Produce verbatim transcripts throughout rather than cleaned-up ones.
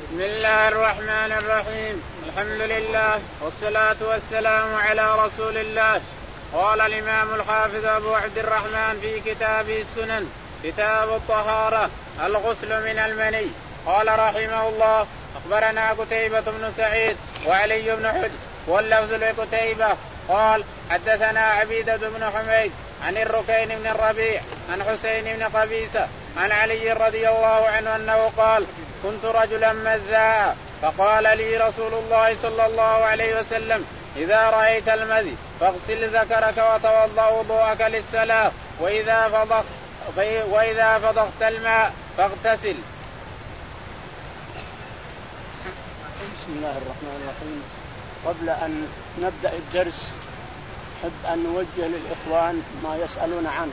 بسم الله الرحمن الرحيم. الحمد لله والصلاة والسلام على رسول الله. قال الإمام الحافظ أبو عبد الرحمن في كتابه السنن كتاب الطهارة الغسل من المني. قال رحمه الله أخبرنا قتيبة بن سعيد وعلي بن حجر واللفظ لقتيبة قال حدثنا عبيدة بن حميد عن الركين بن الربيع عن حسين بن قبيسة عن علي رضي الله عنه أنه قال كنت رجلا مذاء فقال لي رسول الله صلى الله عليه وسلم إذا رأيت المذي فاغسل ذكرك وتوضأ وضوءك للصلاة وإذا فضغت وإذا فضغت الماء فاغتسل. بسم الله الرحمن الرحيم. قبل أن نبدأ الدرس أحب أن نوجه للإخوان ما يسألون عنه،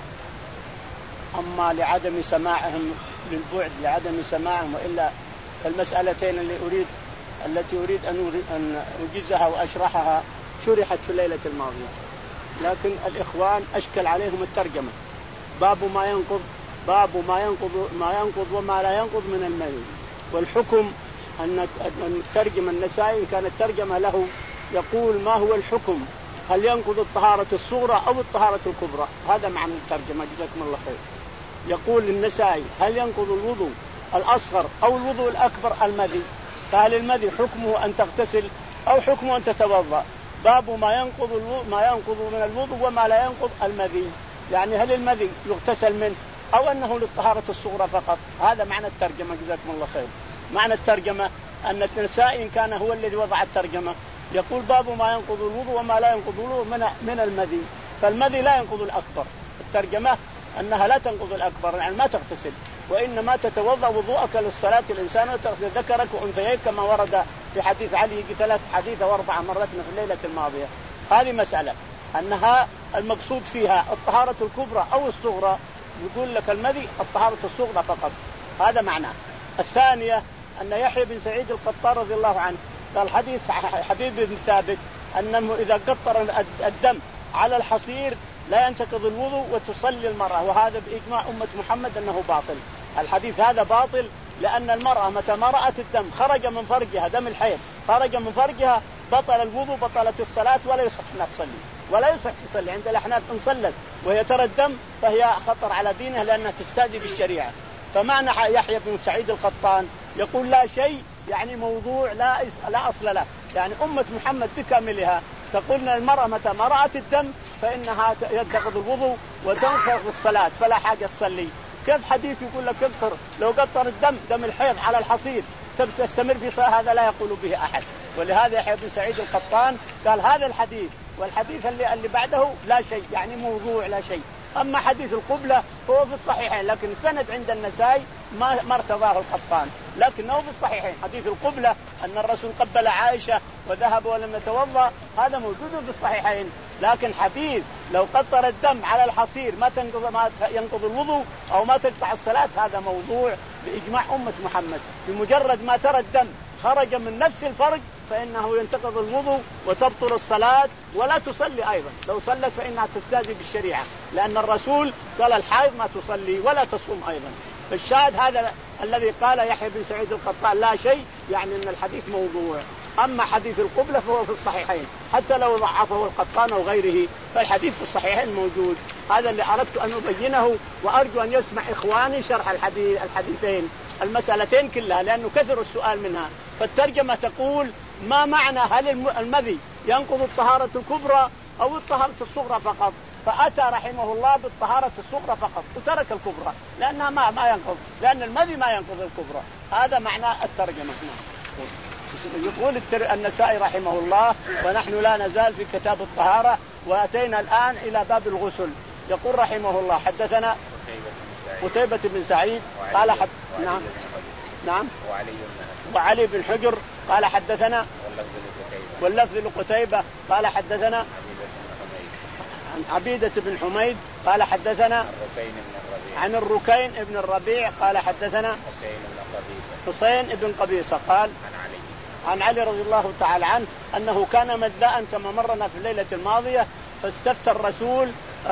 أما لعدم سماعهم للبعد لعدم سماعهم وإلا المسألتين اللي أريد التي أريد أن أجيزها وأشرحها شرحت في الليلة الماضية، لكن الإخوان أشكل عليهم الترجمة. باب ما ينقض باب ما ينقض ما ينقض وما لا ينقض من المني. والحكم أن الترجمة النسائي كانت ترجمة له يقول ما هو الحكم، هل ينقض الطهارة الصغرى أو الطهارة الكبرى؟ هذا معنى الترجمة جزاكم الله خير. يقول النسائي هل ينقض الوضوء الأصغر أو الوضوء الأكبر المذي؟ فهل المذي حكمه أن تغتسل أو حكمه أن تتوضأ؟ باب ما ينقض ما ينقض من الوضوء وما لا ينقض المذي، يعني هل المذي يغتسل منه أو أنه للطهارة الصغرى فقط؟ هذا معنى الترجمة جزاكم الله خير. معنى الترجمة أن النسائي كان هو الذي وضع الترجمة، يقول باب ما ينقض الوضوء وما لا ينقض الوضوء من من المذي، فالمذي لا ينقض الأكبر. الترجمة أنها لا تنقض الأكبر، يعني ما تغتسل وإنما تتوضأ وضوءك للصلاة الإنسان وتغسل ذكرك وأنثيك كما ورد في حديث علي ثلاث حديث وأربع مرات في الليلة الماضية. هذه مسألة أنها المقصود فيها الطهارة الكبرى أو الصغرى، يقول لك المذي الطهارة الصغرى فقط، هذا معناه. الثانية أن يحيى بن سعيد القطار رضي الله عنه قال حديث حبيب بن ثابت أنه إذا قطر الدم على الحصير لا ينتقض الوضوء وتصلي المرأة، وهذا بإجماع أمة محمد أنه باطل. الحديث هذا باطل لأن المرأة متى ما رأت الدم خرج من فرجها، دم الحيض خرج من فرجها، بطل الوضوء بطلت الصلاة ولا يصح أن تصلي ولا يصح تصلي. عند الأحناف إن صلت وهي ترى الدم فهي خطر على دينها لأنها تستهزئ بالشريعة. فمعنى يحيى بن سعيد القطان يقول لا شيء، يعني موضوع لا لا أصل له، يعني أمة محمد بكاملها تقول أن المرأة متى ما رأت الدم فإنها ينتقض الوضوء وتنقض الصلاة فلا حاجة تصلي. كيف حديث يقول لك قطر لو قطر الدم دم الحيض على الحصير تستمر في صلاة؟ هذا لا يقول به أحد. ولهذا يحيى بن سعيد القطان قال هذا الحديث والحديث اللي, اللي بعده لا شيء، يعني موضوع لا شيء. أما حديث القبلة فهو في الصحيحين، لكن السند عند النسائي ما ما ارتضاه القطان، لكنه في الصحيحين. حديث القبلة أن الرسول قبل عائشة وذهب ولم يتوضأ هذا موجود في الصحيحين، لكن حديث لو قطر الدم على الحصير ما تنقض ما ينقض الوضوء أو ما تقطع الصلاة هذا موضوع بإجماع أمة محمد. بمجرد ما ترى الدم خرج من نفس الفرج فإنه ينتقض الوضوء وتبطل الصلاة ولا تصلي أيضا، لو صلت فإنها تستهزئ بالشريعة، لأن الرسول قال الحائض ما تصلي ولا تصوم أيضا. فالشاهد هذا الذي قال يحيى بن سعيد القطان لا شيء، يعني أن الحديث موضوع. أما حديث القبلة فهو في الصحيحين، حتى لو ضعفه القطان أو غيره فالحديث في الصحيحين موجود. هذا اللي أردت أن أبينه، وأرجو أن يسمع إخواني شرح الحديث الحديثين المسألتين كلها لأنه كثر السؤال منها. فالترجمة تقول ما معنى هل المذي ينقض الطهارة الكبرى أو الطهارة الصغرى فقط؟ فأتى رحمه الله بالطهارة الصغرى فقط وترك الكبرى لأنها ما ما ينقض، لأن المذي ما ينقض الكبرى. هذا معنى الترجمة. يقول النسائي رحمه الله ونحن لا نزال في كتاب الطهارة وأتينا الآن إلى باب الغسل. يقول رحمه الله حدثنا قتيبة بن سعيد قال حد... نعم نعم وعلي بن حجر قال حدثنا واللفظ لقتيبة قال حدثنا عن عبيدة بن حميد قال حدثنا عن الركين بن الربيع قال حدثنا حسين بن قبيصة قال عن علي رضي الله تعالى عنه أنه كان مذاء كما مرنا في الليلة الماضية، فاستفتى الرسول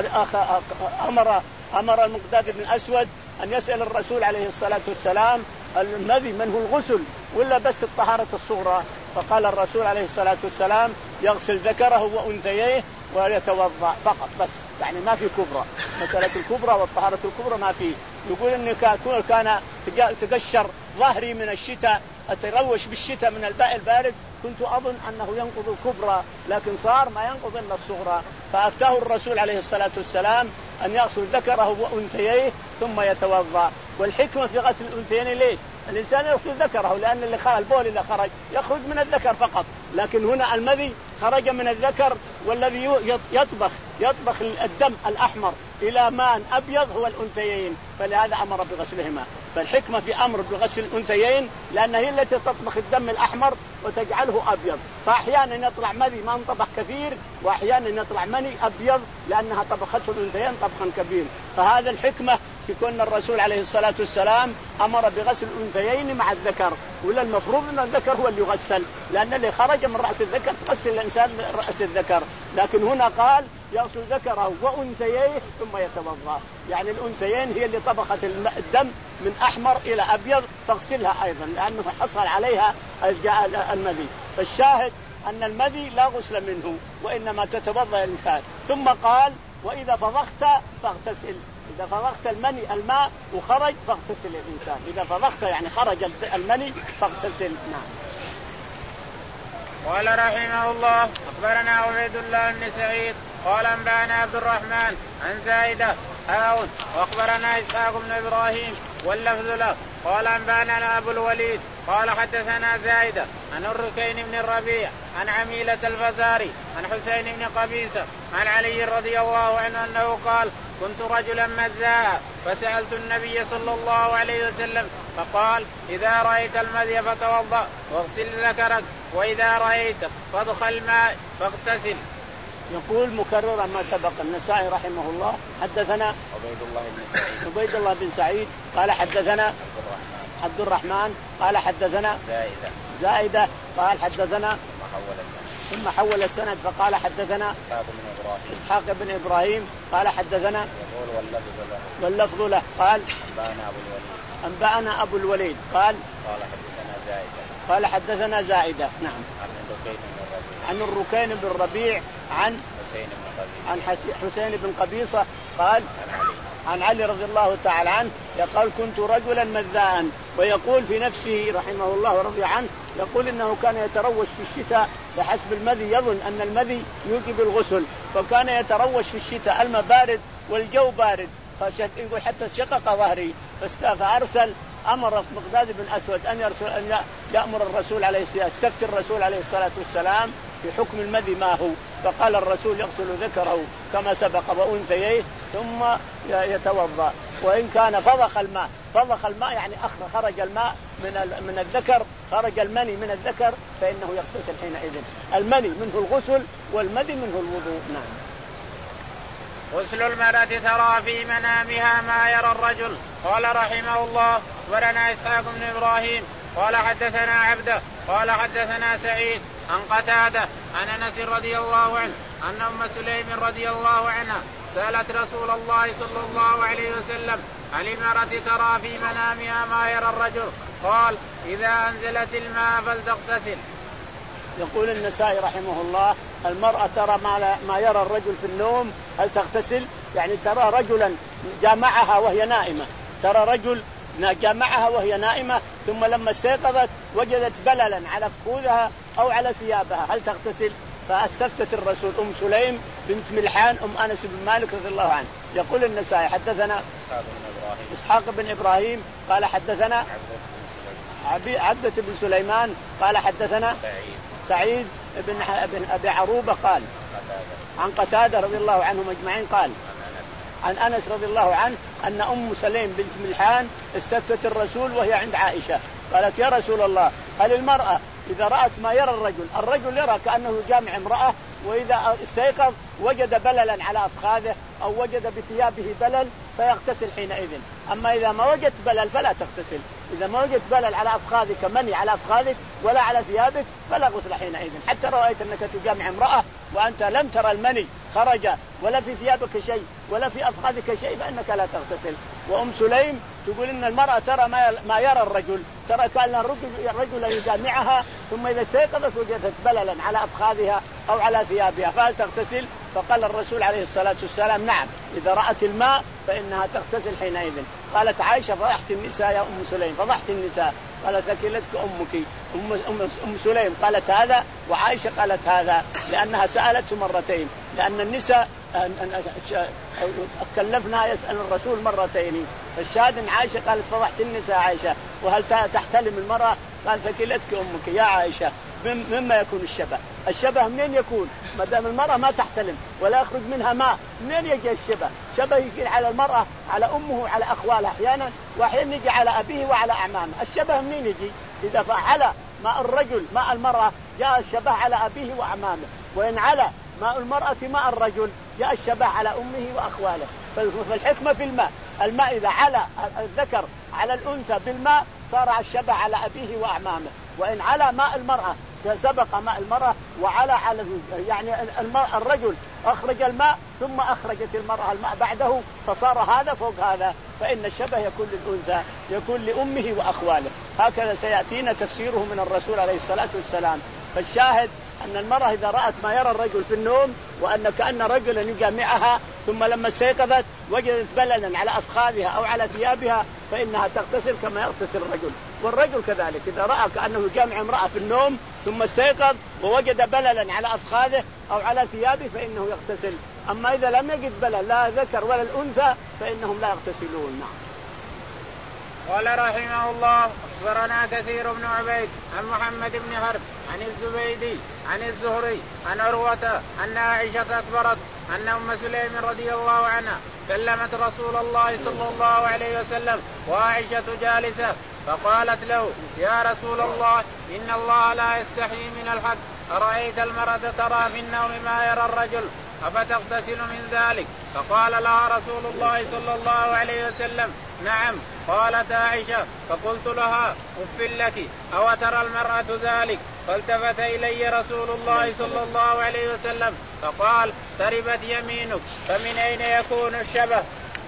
أمر أمر المقداد بن أسود أن يسأل الرسول عليه الصلاة والسلام المذي من هو الغسل، ولا بس الطهارة الصغرى؟ فقال الرسول عليه الصلاة والسلام يغسل ذكره وأنثيه ويتوضأ فقط بس، يعني ما في كبرى. مسألة الكبرى والطهارة الكبرى ما في. يقول إني كان تقشر ظهري من الشتاء، أتروش بالشتاء من الماء البارد، كنت أظن أنه ينقض الكبرى، لكن صار ما ينقض إلا الصغرى. فأفتاه الرسول عليه الصلاة والسلام أن يغسل ذكره وأنثيه ثم يتوضأ. والحكمة في غسل الأنثيين ليه؟ الإنسان يغسل ذكره لأن اللي خرج البول اللي خرج يخرج من الذكر فقط، لكن هنا المذي خرج من الذكر، والذي يطبخ يطبخ الدم الأحمر إلى ماء أبيض هو الأنثيين، فلهذا أمر بغسلهما. فالحكمة في أمر بغسل الأنثيين لأن هي التي تطبخ الدم الأحمر وتجعله أبيض. فأحيانا يطلع مذي ما انطبخ كثير، وأحيانا يطلع مني أبيض لأنها طبخته الأنثيين طبخا كبير. فهذا الحكمة في كون الرسول عليه الصلاة والسلام أمر بغسل الأنثيين مع الذكر، ولا المفروض أن الذكر هو اللي يغسل، لأن اللي خرج من رأس الذكر تغسل الإنسان رأس الذكر. لكن هنا قال يغسل ذكره وأنثيه ثم يتوضأ، يعني الأنثيين هي اللي طبخت الدم من أحمر إلى أبيض فاغسلها أيضا لأنه حصل عليها المذي. فالشاهد أن المذي لا غسل منه وإنما تتوضأ الإنسان. ثم قال وإذا فضخت فاغتسل، إذا فضخت المني الماء وخرج فاغتسل الإنسان، إذا فضخت يعني خرج المني فاغتسل. نعم. قال رحمه الله أخبرنا عبيد الله بن سعيد قال أنبأنا عبد الرحمن عن زائدة هاون وأخبرنا إسحاق بن إبراهيم واللفظ له قال أنبأنا أبو الوليد قال حدثنا زائدة عن الركين بن الربيع عن عميلة الفزاري عن حسين بن قبيصة عن علي رضي الله عنه أنه قال كنت رجلا مذاء فسألت النبي صلى الله عليه وسلم فقال إذا رأيت المذي فتوضأ واغسل ذكرك وإذا رأيت فادخل الماء فاغتسل. يقول مكررا ما سبق. النسائي رحمه الله حدثنا عبيد الله بن سعيد عبيد الله بن سعيد قال حدثنا عبد الرحمن قال حدثنا زائدة زائدة قال حدثنا ثم حول السند ثم حول السند فقال حدثنا إسحاق بن إبراهيم إسحاق بن إبراهيم قال حدثنا يقول واللفظ له واللفظ له قال أنبأنا أبو الوليد أنبأنا أبو الوليد قال قال حدثنا زائدة قال حدثنا زائدة. نعم. عن الركين بن الربيع عن الركين بن الربيع عن حسين بن قبيصة عن حسين بن قبيصة قال عن علي عن علي رضي الله تعالى عنه يقول كنت رجلا مذاء، ويقول في نفسه رحمه الله ورضي عنه يقول إنه كان يتروش في الشتاء بحسب المذي، يظن أن المذي يوجب الغسل، فكان يتروش في الشتاء الماء بارد والجو بارد، فيقول حتى شقق ظهري فأرسل أمر مقداد بن أسود أن يرسل أن يأمر الرسول عليه الصلاة استفتي الرسول عليه الصلاة والسلام في حكم المذي ما هو، فقال الرسول يغسل ذكره كما سبق وأنثيه ثم يتوضأ، وإن كان فضخ الماء فضخ الماء يعني أخرج خرج الماء من من الذكر، خرج المني من الذكر فإنه يغتسل حينئذ. المني منه الغسل والمذي منه الوضوء. نعم. غسل المرأة ترى في منامها ما يرى الرجل. قال رحمه الله أخبرنا إسحاق بن إبراهيم قال حدثنا عبده قال حدثنا سعيد عن قتادة عن أنس رضي الله عنه أن أم سليم رضي الله عنها سألت رسول الله صلى الله عليه وسلم عن المرأة ترى في منامها ما يرى الرجل قال إذا أنزلت الماء فلتغتسل. يقول النسائي رحمه الله المرأة ترى ما يرى الرجل في النوم هل تغتسل؟ يعني ترى رجلا جامعها وهي نائمة، ترى رجل جامعها وهي نائمة ثم لما استيقظت وجدت بللا على فخذها أو على ثيابها هل تغتسل؟ فاستفتت الرسول أم سليم بنت ملحان أم أنس بن مالك رضي الله عنه. يقول النسائي حدثنا إسحاق بن إبراهيم قال حدثنا عبدة بن سليمان قال حدثنا سعيد بن بن أبي عروبة قال عن قتادة رضي الله عنهم أجمعين قال عن أنس رضي الله عنه أن أم سليم بنت ملحان استفتت الرسول وهي عند عائشة قالت يا رسول الله هل المرأة إذا رأت ما يرى الرجل، الرجل يرى كأنه جامع امرأة وإذا استيقظ وجد بللا على أفخاذه أو وجد بثيابه بلل فيغتسل حينئذ، أما إذا ما وجدت بلل فلا تغتسل، إذا ما وجدت بلل على أفخاذك مني على أفخاذك ولا على ثيابك فلا غسل حينئذ، حتى رأيت أنك تجامع امرأة وأنت لم ترى المني خرج ولا في ثيابك شيء ولا في أفخاذك شيء فإنك لا تغتسل. وأم سليم تقول إن المرأة ترى ما يرى الرجل، ترى كأن الرجل يجامعها ثم إذا استيقظت وجدت بللا على أفخاذها أو على ثيابها فهل تغتسل؟ فقال الرسول عليه الصلاة والسلام نعم، إذا رأت الماء فإنها تغتسل حينئذ. قالت عائشة فضحت النساء يا أم سليم، فضحت النساء. قالت ثكلتك أمك. أم, أم سليم قالت هذا وعائشة قالت هذا لأنها سألته مرتين، لأن النساء كلفنا يسأل الرسول مرتين. فالشاهد عائشة قالت فضحت النساء عائشة. وهل تحتلم المرأة؟ قال ثكلتك أمك يا عائشة. مما يكون الشبه؟ الشبه منين يكون؟ ما دام المرأة ما تحتلم ولا يخرج منها ماء، منين يجي الشبه؟ شبه يجي على المرأة على أمه وعلى أخوالها أحيانا، وأحيانا يجي على أبيه وعلى أعمامه. الشبه منين يجي؟ إذا فعل ماء الرجل ماء المرأة جاء الشبه على أبيه وأعمامه، وإن على ماء المرأة ماء الرجل جاء الشبه على أمه وأخواله. فالحكمة في الماء، الماء إذا على الذكر على الأنثى بالماء صار الشبه على أبيه وأعمامه، وإن على ماء المرأة سبق ماء المرأة وعلى على يعني الماء الرجل أخرج الماء ثم أخرجت المرأة الماء بعده فصار هذا فوق هذا، فإن الشبه يكون للأنثى يكون لأمه وأخواله. هكذا سيأتينا تفسيره من الرسول عليه الصلاة والسلام. فالشاهد أن المرأة إذا رأت ما يرى الرجل في النوم وأن كأن رجلا يجامعها ثم لما استيقظت وجدت بللا على أفخاذها أو على ثيابها فإنها تغتسل كما يغتسل الرجل. والرجل كذلك إذا رأى كأنه يجامع امرأة في النوم ثم استيقظ ووجد بللا على أفخاذه أو على ثيابه فإنه يغتسل. أما إذا لم يجد بلل لا ذكر ولا الأنثى فإنهم لا يغتسلون. نعم. قال رحمه الله أخبرنا كثير بن عبيد عن محمد بن حرب عن الزبيدي عن الزهري عن عروة أن عائشة أخبرت أن أم سليم رضي الله عنها كلمت رسول الله صلى الله عليه وسلم وعائشة جالسة فقالت له يا رسول الله إن الله لا يستحي من الحق، أرأيت المرأة ترى في النوم ما يرى الرجل أفتغتسل من ذلك؟ فقال لها رسول الله صلى الله عليه وسلم نعم. قالت عائشة فقلت لها أف لك أو ترى المرأة ذلك؟ فالتفت إلي رسول الله صلى الله عليه وسلم فقال تربت يمينك. فمن أين يكون الشبه؟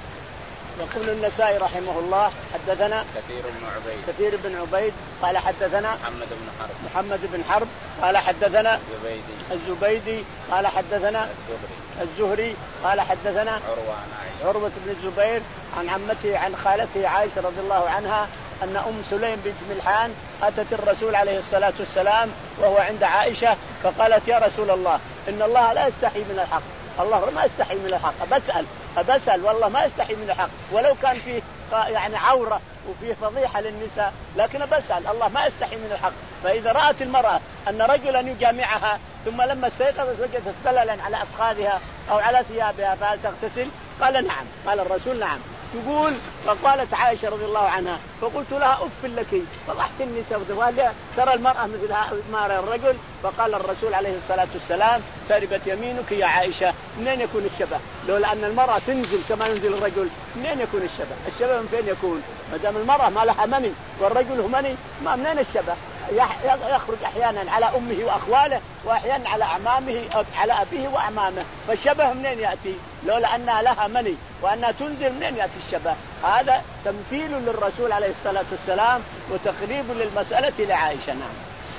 يقول النسائي رحمه الله حدثنا كثير بن عبيد كثير بن عبيد قال حدثنا محمد بن حرب محمد بن حرب قال حدثنا الزبيدي الزبيدي قال حدثنا الزهري الزهري قال حدثنا عروة عن عائشة عروة بن الزبير عن عمته عن خالته عائشة رضي الله عنها أن أم سليم بنت ملحان أتت الرسول عليه الصلاة والسلام وهو عند عائشة فقالت يا رسول الله إن الله لا يستحي من الحق، الله ما يستحي من الحق، أبسأل أبسأل والله ما يستحي من الحق ولو كان فيه يعني عورة وفيه فضيحة للنساء، لكن بسأل الله ما يستحي من الحق. فإذا رأت المرأة أن رجلا يجامعها ثم لما استيقظت وجدت بللا على أفخاذها أو على ثيابها فهل تغتسل؟ قال نعم. قال الرسول نعم. تقول فقالت عائشة رضي الله عنها فقلت لها أف لك فضحت النساء ترى المرأة مثل ما رأى الرجل؟ فقال الرسول عليه الصلاة والسلام تربت يمينك يا عائشة. منين يكون الشبه؟ لولا أن المرأة تنزل كما ينزل الرجل منين يكون الشبه؟ الشبه من فين يكون؟ ما دام المرأة ما لها مني والرجل هو مني ما منين الشبه؟ يخرج أحيانا على أمه وأخواله وأحيانا على أعمامه على أبيه وأعمامه، فالشبه منين يأتي؟ لولا أنها لها مني وأنها تنزل منين يأتي الشبه؟ هذا تمثيل للرسول عليه الصلاة والسلام وتقريب للمسألة لعائشة. نعم.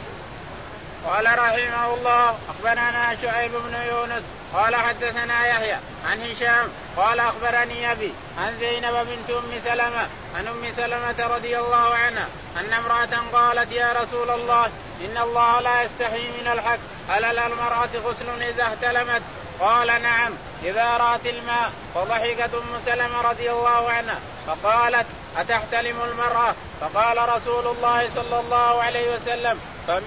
قال رحمه الله أخبرنا شعيب بن يونس قال حدثنا يحيى عن هشام قال أخبرني أبي عن زينب بنت أم سلمة عن أم سلمة رضي الله عنها أن امرأة قالت يا رسول الله إن الله لا يستحي من الحق، هل للمرأة غسل إذا احتلمت؟ قال نعم إذا رأت الماء. فضحكت أم سلمة رضي الله عنها فقالت أتحتلم المرأة؟ فقال رسول الله صلى الله عليه وسلم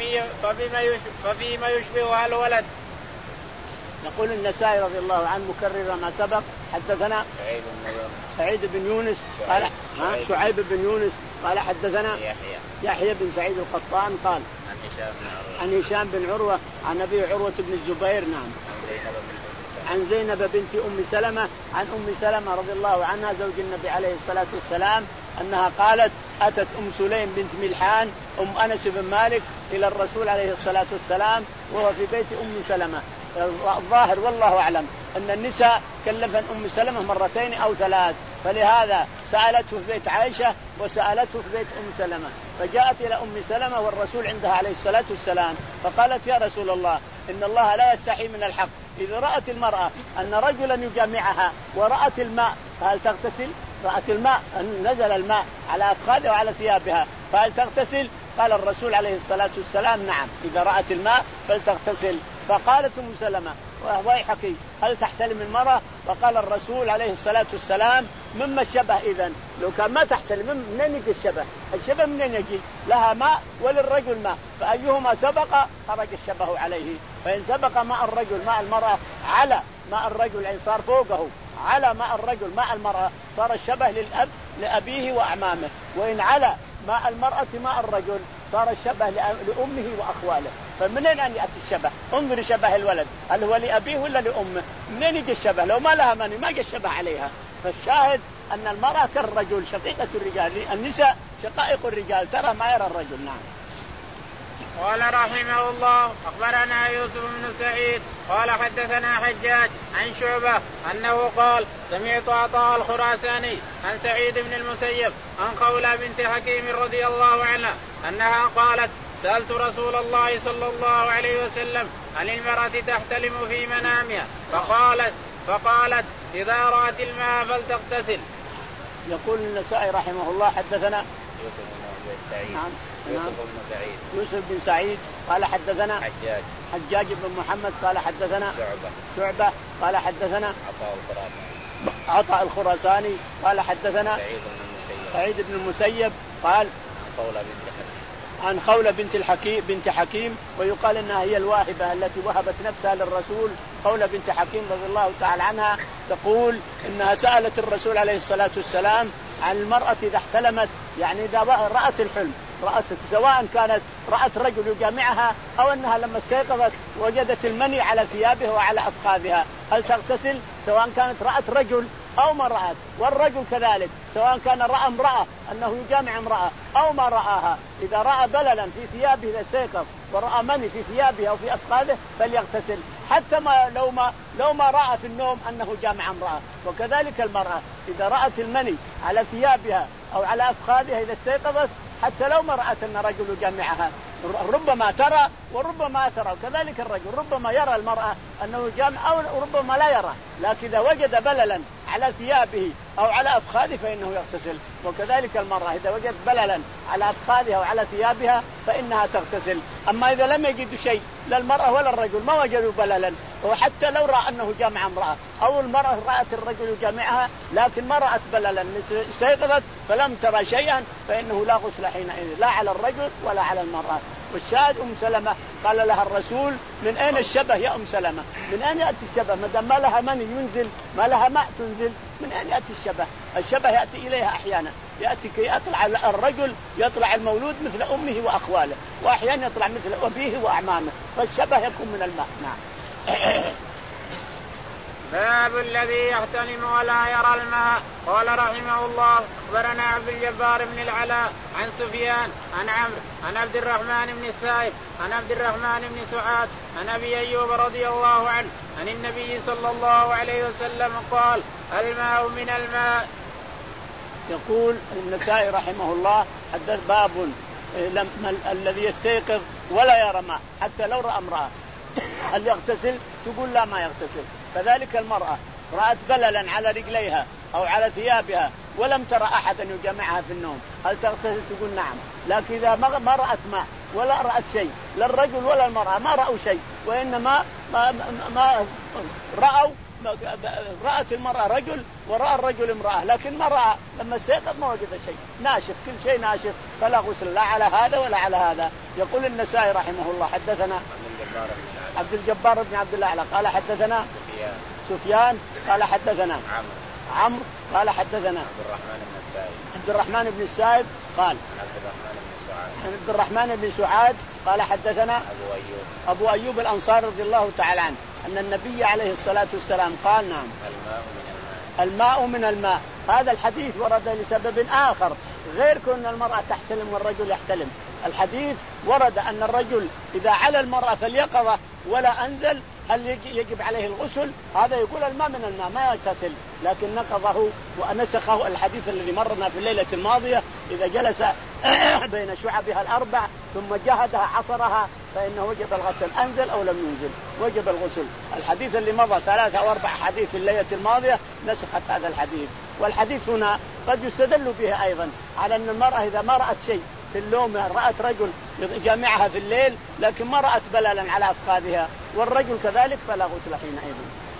ففيما يشبهها الولد. يقول النسائي رضي الله عنه مكرر ما سبق حدثنا سعيد بن يونس قال شعيب, شعيب بن يونس قال حدثنا يحيى يحيى بن سعيد القطان قال عن هشام بن عروة عن أبي عروة بن الزبير نعم عن زينب بنت أم سلمة عن أم سلمة رضي الله عنها زوج النبي عليه الصلاة والسلام أنها قالت أتت أم سليم بنت ملحان أم أنس بن مالك إلى الرسول عليه الصلاة والسلام وهو في بيت أم سلمة الظاهر والله أعلم أن النساء كلفن أم سلمة مرتين أو ثلاث، فلهذا سألته في بيت عائشة وسألته في بيت أم سلمة. فجاءت إلى أم سلمة والرسول عندها عليه الصلاة والسلام فقالت يا رسول الله إن الله لا يستحي من الحق، إذا رأت المرأة أن رجلا يجامعها ورأت الماء فهل تغتسل؟ رأت الماء نزل الماء على أفخاذها وعلى ثيابها فهل تغتسل؟ قال الرسول عليه الصلاة والسلام نعم إذا رأت الماء فلتغتسل. فقالت أم سلمة ويحك هل تحتلم المرأة؟ فقال الرسول عليه الصلاة والسلام مما الشبه إذن؟ لو كان ما تحتلم منين يجي الشبه؟ الشبه منين يجي؟ لها ماء وللرجل ماء، فأيهما سبق خرج الشبه عليه. فإن سبق ماء الرجل ماء المرأة على ماء الرجل يعني صار فوقه على ماء الرجل ماء المرأة صار الشبه للأب لأبيه وأعمامه، وإن على ماء المرأة ماء الرجل صار الشبه لأمه وأخواله. فمنين أن يأتي الشبه؟ انظر شبه الولد هل هو لأبيه ولا لأمه؟ منين يجي الشبه؟ لو ما لها مني ما يجي الشبه عليها. فالشاهد أن المرأة كالرجل شقيقة الرجال، النساء شقائق الرجال ترى ما يرى الرجل. نعم. قال رحمه الله أخبرنا يوسف بن سعيد قال حدثنا حجاج عن شعبة أنه قال سمعت عطاء الخراساني عن سعيد بن المسيب عن خولة بنت حكيم رضي الله عنها أنها قالت سألت رسول الله صلى الله عليه وسلم عن المرأة تحتلم في منامها فقالت فقالت إذا رأت الماء فلتغتسل. يقول النسائي رحمه الله حدثنا يوسف بن سعيد نعم. يوسف بن سعيد يوسف بن سعيد قال حدثنا حجاج حجاج بن محمد قال حدثنا شعبة شعبة قال حدثنا عطاء الخراساني عطاء الخراساني قال حدثنا سعيد بن المسيب سعيد بن المسيب قال عن خولة بنت حكيم عن خولة بنت الحكيم بنت حكيم ويقال انها هي الواهبة التي وهبت نفسها للرسول. خولة بنت حكيم رضي الله تعالى عنها تقول انها سألت الرسول عليه الصلاة والسلام عن المرأة اذا احتلمت، يعني اذا رأت الحلم، رأت سواء كانت رأت رجل يجامعها او انها لما استيقظت وجدت المني على ثيابها وعلى افخاذها هل تغتسل؟ سواء كانت رأت رجل أو ما رأت، والرجل كذلك سواء كان رأى امرأة أنه يجامع امرأة أو ما رآها، إذا رأى بللا في ثيابه إذا استيقظ ورأى مني في ثيابه أو في أفخاذه فليغتسل، حتى ما لو ما لو ما رأى في النوم أنه جامع امرأة. وكذلك المرأة إذا رأت المني على ثيابها أو على أفخاذها إذا استيقظت حتى لو ما رأت أن رجل يجامعها، ربما ترى وربما ترى. وكذلك الرجل ربما يرى المرأة أنه جامع أو ربما لا يرى، لكن إذا وجد بللا على ثيابه أو على أفخاذه فإنه يغتسل. وكذلك المرأة إذا وجدت بللا على أفخاذها أو على ثيابها فإنها تغتسل. أما إذا لم يجد شيء لا المرأة ولا الرجل ما وجدوا بللا، وحتى لو رأى أنه جامع امرأة أو المرأة رأت الرجل يجامعها لكن ما رأت بللا استيقظت فلم ترى شيئا فإنه لا غسل حينئذ لا على الرجل ولا على المرأة. والشاهد أم سلمة قال لها الرسول من أين الشبه يا أم سلمة؟ من أين يأتي الشبه؟ ما دام ما لها من ينزل ما لها ماء تنزل من أين يأتي الشبه؟ الشبه يأتي إليها أحيانا، يأتي كي يطلع الرجل يطلع المولود مثل أمه وأخواله، وأحيانا يطلع مثل أبيه وأعمامه، فالشبه يكون من الماء. نعم. باب الذي يحتلم ولا يرى الماء. قال رحمه الله أخبرنا عبد الجبار بن العلاء عن سفيان عن عمرو عن عبد الرحمن بن السائب عن عبد الرحمن بن سعاد عن أبي أيوب رضي الله عنه عن النبي صلى الله عليه وسلم قال الماء من الماء. يقول النسائي رحمه الله حدث باب الذي يستيقظ ولا يرى ماء حتى لو رأى امرأة هل يغتسل؟ تقول لا ما يغتسل. كذلك المرأة رأت بللا على رجليها أو على ثيابها ولم ترى أحدا يجمعها في النوم هل تغتسل؟ تقول نعم. لكن إذا ما رأت ماء ولا رأت شيء لا الرجل ولا المرأة ما رأوا شيء وإنما ما, ما رأوا رأت المرأة رجل ورأى الرجل امرأة لكن ما رأى لما استيقظ ما وجد شيء ناشف كل شيء ناشف فلا غسل لا على هذا ولا على هذا. يقول النسائي رحمه الله حدثنا عبد الجبار بن عبد الله قال حدثنا سفيان سفيان قال حدثنا عمرو عمرو قال حدثنا عبد الرحمن بن السائب عبد الرحمن بن السائب قال عبد الرحمن بن سعاد عبد الرحمن بن سعاد قال حدثنا أبو أيوب أبو أيوب الأنصاري رضي الله تعالى عنه أن النبي عليه الصلاة والسلام قال نعم الماء من الماء الماء من الماء. هذا الحديث ورد لسبب آخر غير كون المرأة تحتلم والرجل يحتلم. الحديث ورد أن الرجل إذا على المرأة فاليقظة ولا أنزل هل يجب عليه الغسل؟ هذا يقول الماء من الماء ما يغتسل، لكن نقضه ونسخه الحديث الذي مرنا في الليلة الماضية: إذا جلس بين شعبها الأربع ثم جهدها عصرها فإنه وجب الغسل، أنزل أو لم ينزل وجب الغسل. الحديث اللي مضى ثلاثة أو أربع حديث في الليلة الماضية نسخت هذا الحديث. والحديث هنا قد يستدل به أيضا على أن المرأة إذا ما رأت شيء في اللوم، رأت رجل يجامعها في الليل لكن ما رأت بلالا على أفخاذها والرجل كذلك فلا غسل حينئذ.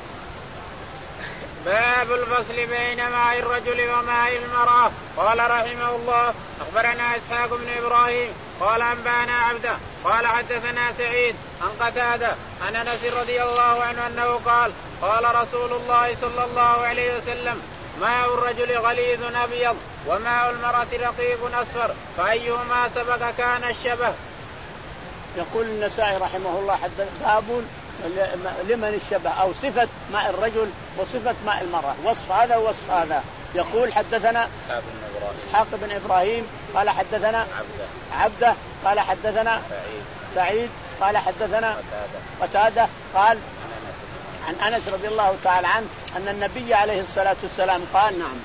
باب الفصل بين ماء الرجل وماء المرأة. قال رحمه الله: أخبرنا إسحاق بن إبراهيم قال أنبانا عبده قال حدثنا سعيد عن قتادة عن أنس رضي الله عنه أنه قال: قال رسول الله صلى الله عليه وسلم: ماء الرجل غليظ أبيض وماء المرأة رقيق أصفر فأيهما سبق كان الشبه. يقول النسائي رحمه الله: حدث باب لمن الشبه أو صفة ماء الرجل وصفة ماء المرأة، وصف هذا ووصف هذا. يقول: حدثنا إسحاق بن إبراهيم قال حدثنا عبده, عبده قال حدثنا سعيد, سعيد قال حدثنا قتادة قال عن أنس رضي الله تعالى عنه أن النبي عليه الصلاة والسلام قال: نعم،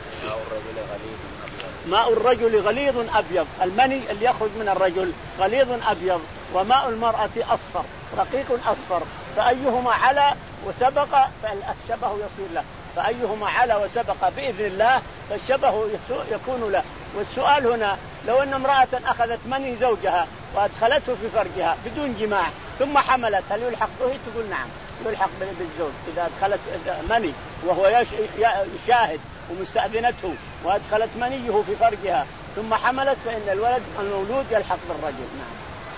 ماء الرجل غليظ أبيض، المني اللي يخرج من الرجل غليظ أبيض، وماء المرأة أصفر رقيق أصفر، فأيهما على وسبق فالشبه يصير له، فأيهما على وسبق بإذن الله فالشبه يكون له. والسؤال هنا: لو أن امرأة أخذت مني زوجها وأدخلته في فرجها بدون جماع ثم حملت، هل يلحق به؟ تقول نعم يلحق بالزوج إذا أدخلت مني وهو يشاهد ومستأذنته وأدخلت منيه في فرجها ثم حملت، فإن الولد المولود يلحق بالرجل. نعم.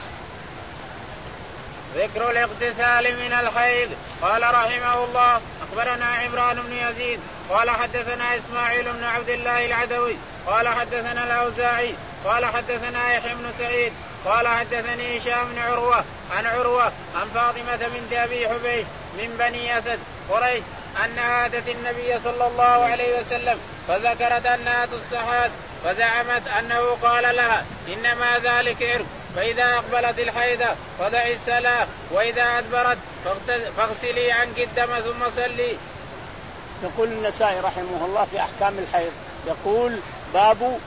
ذكر الاغتسال من الحيض. قال رحمه الله: أخبرنا عمران بن يزيد قال حدثنا إسماعيل بن عبد الله العدوي قال حدثنا الأوزاعي قال حدثنا يحيى بن سعيد قال حدثني هشام بن عروة عن عروة عن فاطمة بنت أبي حبيش من بني أسد قريش أنها أتت النبي صلى الله عليه وسلم فذكرت أنها تصحات فزعمت أنه قال لها: إنما ذلك عرق، فإذا أقبلت الحيضة فدعي الصلاة، وإذا أدبرت فاغسلي عنك الدم ثم صلي. يقول النسائي رحمه الله في أحكام الحيض، يقول: باب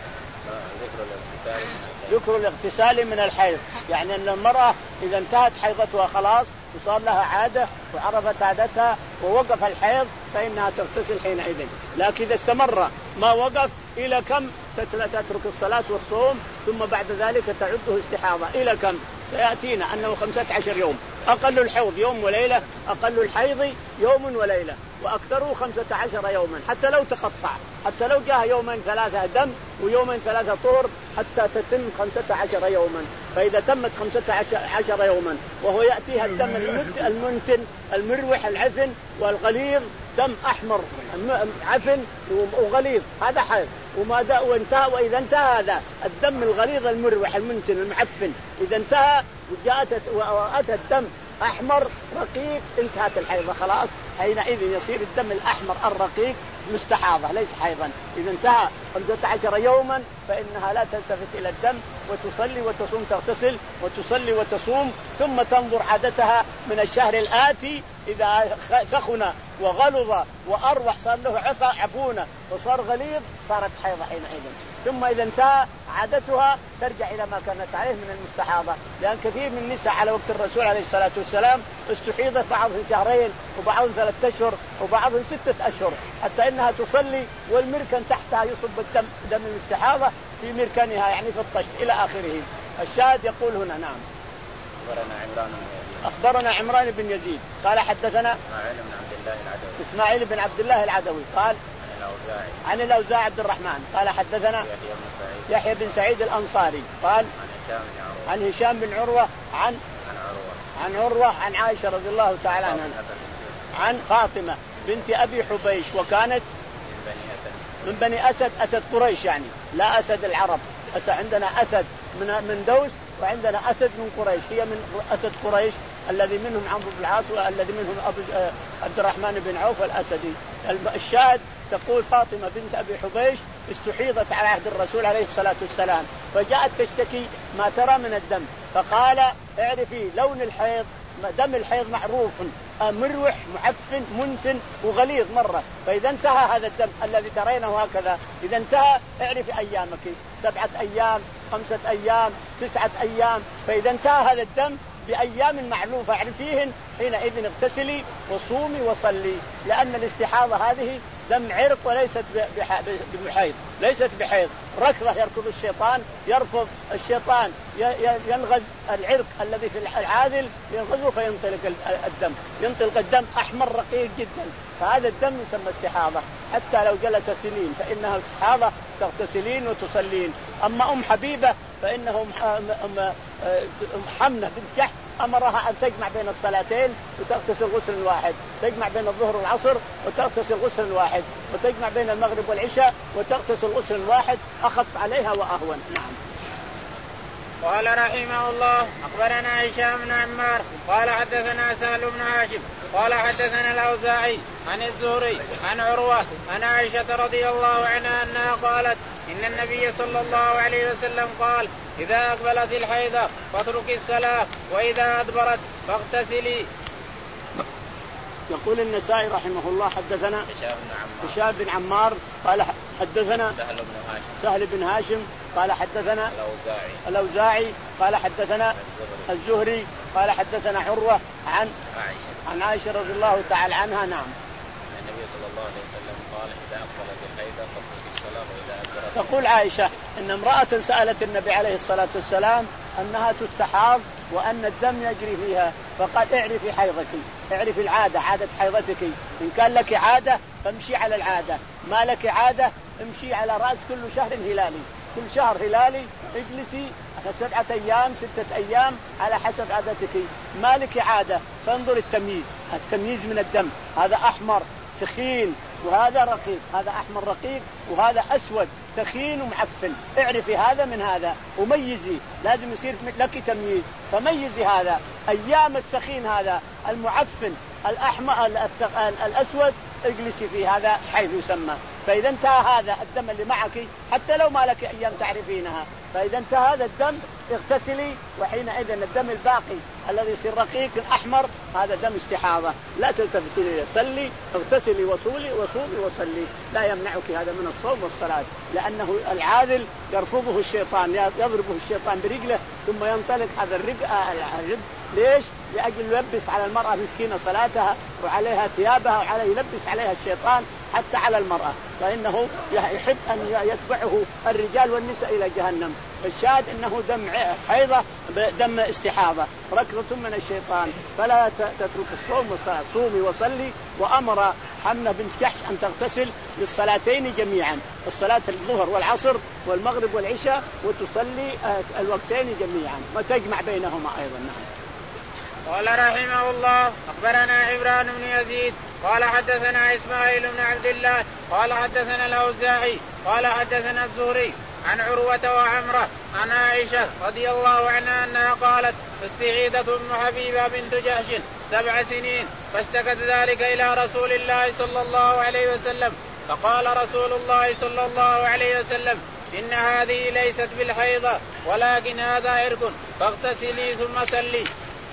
ذكر الاغتسال من الحيض، يعني أن المرأة إذا انتهت حيضتها خلاص وصار لها عادة وعرفت عادتها ووقف الحيض فإنها تغتسل حينئذ، لكن إذا استمر ما وقف إلى كم تترك الصلاة والصوم ثم بعد ذلك تعده استحاضة. إلى كم؟ سيأتينا أنه خمسة عشر يوم، أقل الحوض يوم وليلة، أقل الحيض يوم وليلة، وأكثره خمسة عشر يوما، حتى لو تقطع، حتى لو جاء يومين ثلاثة دم ويومين ثلاثة طهر حتى تتم خمسة عشر يوما. فإذا تمت خمسة عشر يوما وهو يأتيها الدم المنتن المروح العفن والغليظ، دم أحمر عفن وغليظ، هذا حيض. وما وانتهى وإذا انتهى هذا الدم الغليظ المروح المنتن المعفن، إذا انتهى وجاءت وأتى الدم أحمر رقيق انتهت الحيضة خلاص، حينئذ يصير الدم الأحمر الرقيق مستحاضة ليس حيضا. إذا انتهى خمسة عشر يوما فإنها لا تلتفت إلى الدم وتصلي وتصوم، تغتسل وتصلي وتصوم، ثم تنظر عادتها من الشهر الآتي إذا سخن وغلظ وأروح صار له عفونة وصار غليظ صارت حيضة حينئذ. ثم إذا انتهى عادتها ترجع إلى ما كانت عليه من المستحاضة، لأن كثير من النساء على وقت الرسول عليه الصلاة والسلام استحيضت بعضهم شهرين وبعضهم ثلاثة أشهر وبعضهم ستة أشهر، حتى إنها تصلي والمركن تحتها يصب الدم دم الاستحاضة في مركنها يعني في الطشت إلى آخره. الشاهد يقول هنا: نعم. أخبرنا عمران أخبرنا عمران بن يزيد قال حدثنا إسماعيل بن عبد الله العدوي قال عن الأوزاعي عبد الرحمن قال حدثنا يحيى بن سعيد الأنصاري قال عن هشام بن عروة عن عن عروة عن عائشة رضي الله تعالى عنها عن فاطمة بنت أبي حبيش، وكانت من بني أسد، أسد قريش يعني لا أسد العرب، أسد عندنا أسد من من دوس وعندنا أسد من قريش، هي من أسد قريش الذي منهم عمرو بن العاص والذي منهم أبو عبد الرحمن بن عوف الأسدي. الشاهد تقول فاطمة بنت أبي حبيش استحيضت على عهد الرسول عليه الصلاة والسلام، فجاءت تشتكي ما ترى من الدم، فقال: اعرفي لون الحيض، دم الحيض معروف مروح معفن منتن وغليظ مرة. فإذا انتهى هذا الدم الذي ترينه هكذا، إذا انتهى اعرف أيامك، سبعة أيام، خمسة أيام، تسعة أيام. فإذا انتهى هذا الدم بأيام معلوفة اعرفيهن، حينئذ اغتسلي وصومي وصلي، لأن الاستحاضة هذه دم عرق وليست بحيض، ليست بحيض. ركضة يركض الشيطان، يرفض الشيطان ينغز العرق الذي في العادل، ينغزه فينطلق الدم، ينطلق الدم أحمر رقيق جدا، فهذا الدم يسمى استحاضة. حتى لو جلس سنين فإنها استحاضة، تغتسلين وتصلين. أما أم حبيبة فإنه أم حمنة بنت جحش أمرها أن تجمع بين الصلاتين وتغتسل غسل واحد، تجمع بين الظهر والعصر وتغتسل غسل واحد، وتجمع بين المغرب والعشاء وتغتسل غسل واحد، أخف عليها وأهون. نعم. قال رحمه الله أخبرنا هشام بن عمار قال حدثنا سهل بن هاشم قال حدثنا الأوزاعي عن الزهري عن عروة عن عائشة رضي الله عنها أنها قالت إن النبي صلى الله عليه وسلم قال إذا أقبلت الحيضة فاتركي الصلاة وإذا أدبرت فاغتسلي. يقول النسائي رحمه الله حدثنا هشام بن عمار قال حدثنا سهل بن هاشم سهل بن هاشم قال حدثنا الأوزاعي الأوزاعي قال حدثنا الزهري قال حدثنا عروة عن عائشة عن عائشة رضي الله تعالى عنها. نعم. النبي صلى الله عليه وسلم قال إذا أقبلت الحيضة فاتركي الصلاة وإذا أدبرت. تقول عائشة إن امرأة سألت النبي عليه الصلاة والسلام أنها تستحاض وأن الدم يجري فيها، فقال اعرفي حيضك، اعرفي العادة، عادة حيضتك، إن كان لك عادة فامشي على العادة، ما لك عادة امشي على رأس كل شهر هلالي، كل شهر هلالي اجلسي سبعة أيام ستة أيام على حسب عادتك. ما لك عادة فانظر التمييز، التمييز من الدم، هذا أحمر ثخين وهذا رقيق، هذا أحمر رقيق وهذا أسود ثخين ومعفن، اعرفي هذا من هذا وميزي، لازم يصير لك تمييز، فميزي هذا أيام الثخين هذا المعفن الأحمر الأسود اجلسي في هذا حيث يسمى. فإذا انتهى هذا الدم اللي معك حتى لو ما لك أيام تعرفينها، فإذا انتهى هذا الدم اغتسلي، وحينئذ الدم الباقي الذي يصير رقيق أحمر هذا دم استحاضة، لا تلتفتي لي، صلي اغتسلي وصولي وصومي وصلي، لا يمنعك هذا من الصوم والصلاة، لأنه العادل يرفضه الشيطان، يضربه الشيطان برجله ثم ينطلق هذا الرجل. ليش؟ لأجل يلبس على المرأة مسكينة صلاتها وعليها ثيابها وعليه يلبس عليها الشيطان حتى على المرأة، فإنه يحب أن يتبعه الرجال والنساء إلى جهنم. الشاهد أنه دم حيضة دم استحاضة ركضة من الشيطان، فلا تترك الصوم والصلاة، صومي وصلي. وأمر حمنة بنت جحش أن تغتسل للصلاتين جميعا، الصلاة الظهر والعصر والمغرب والعشاء، وتصلي الوقتين جميعا وتجمع بينهما أيضا. نعم. قال رحمه الله أخبرنا عمران بن يزيد قال حدثنا إسماعيل بن عبد الله قال حدثنا الأوزاعي قال حدثنا الزهري عن عروة وعمرة عن عائشة رضي الله عنها أنها قالت استعيدت أم حبيبة بنت جحش سبع سنين فاشتكت ذلك إلى رسول الله صلى الله عليه وسلم، فقال رسول الله صلى الله عليه وسلم إن هذه ليست بالحيضة ولكن هذا عرق فاغتسلي ثم صلي.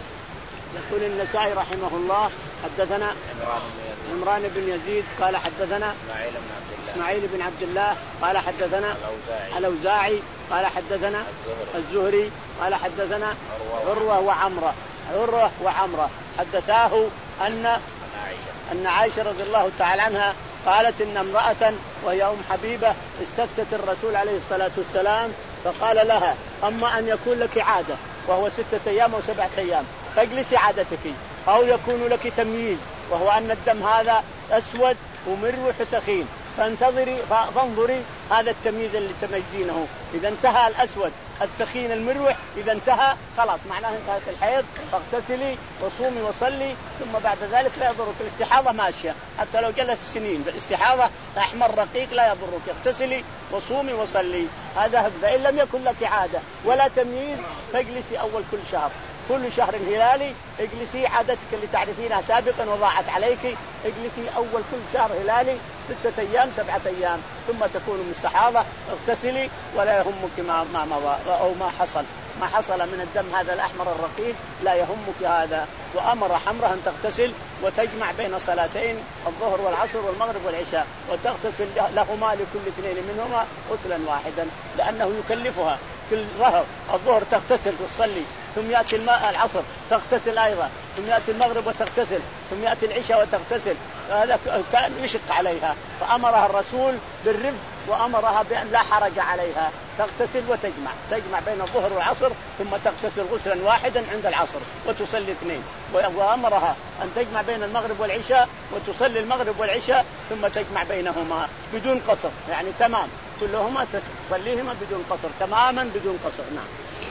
يقول النسائي رحمه الله حدثنا عمران بن يزيد قال حدثنا إسماعيل بن عبد الله قال حدثنا الأوزاعي قال حدثنا الزهري قال حدثنا عروة وعمرة عروة وعمرة حدثاه أن أن عائشة رضي الله تعالى عنها قالت إن امرأة وهي أم حبيبة استفتت الرسول عليه الصلاة والسلام فقال لها أما أن يكون لك عادة وهو ستة أيام أو سبعة أيام فاجلسي عادتك، أو يكون لك تمييز وهو أن الدم هذا أسود ومروح ثخين فانتظري فانظري هذا التمييز اللي تميزينه، إذا انتهى الأسود الثخين المروح إذا انتهى خلاص معناه انتهت الحيض، فاغتسلي وصومي وصلي ثم بعد ذلك لا يضرك. الاستحاضة ماشية حتى لو جلست سنين، فالاستحاضة أحمر رقيق لا يضرك، اغتسلي وصومي وصلي. هذا هكذا. إن لم يكن لك عادة ولا تمييز فاجلسي أول كل شهر، كل شهر هلالي اجلسي عادتك اللي تعرفينها سابقا وضاعت عليك، اجلسي أول كل شهر هلالي ستة أيام سبعة أيام ثم تكون مستحاضة، اغتسلي ولا يهمك ما ما مضى أو ما حصل ما حصل من الدم هذا الأحمر الرقيق لا يهمك هذا. وأمر حمرها أن تغتسل وتجمع بين صلاتين الظهر والعصر والمغرب والعشاء، وتغتسل لهما لكل اثنين منهما غسلا واحدا، لأنه يكلفها كل ظهر الظهر تغتسل وتصلي، ثم يأتي الماء العصر تغتسل أيضا، ثم يأتي المغرب وتغتسل، ثم يأتي العشاء وتغتسل، هذا كان يشق عليها، فأمرها الرسول بالرفق وأمرها بأن لا حرج عليها، تغتسل وتجمع تجمع بين الظهر والعصر، ثم تغتسل غسلا واحدا عند العصر وتصلي اثنين، وأمرها أن تجمع بين المغرب والعشاء وتصلي المغرب والعشاء ثم تجمع بينهما بدون قصر، يعني تمام كلهما تصليهما بدون قصر تماما بدون قصر. نعم.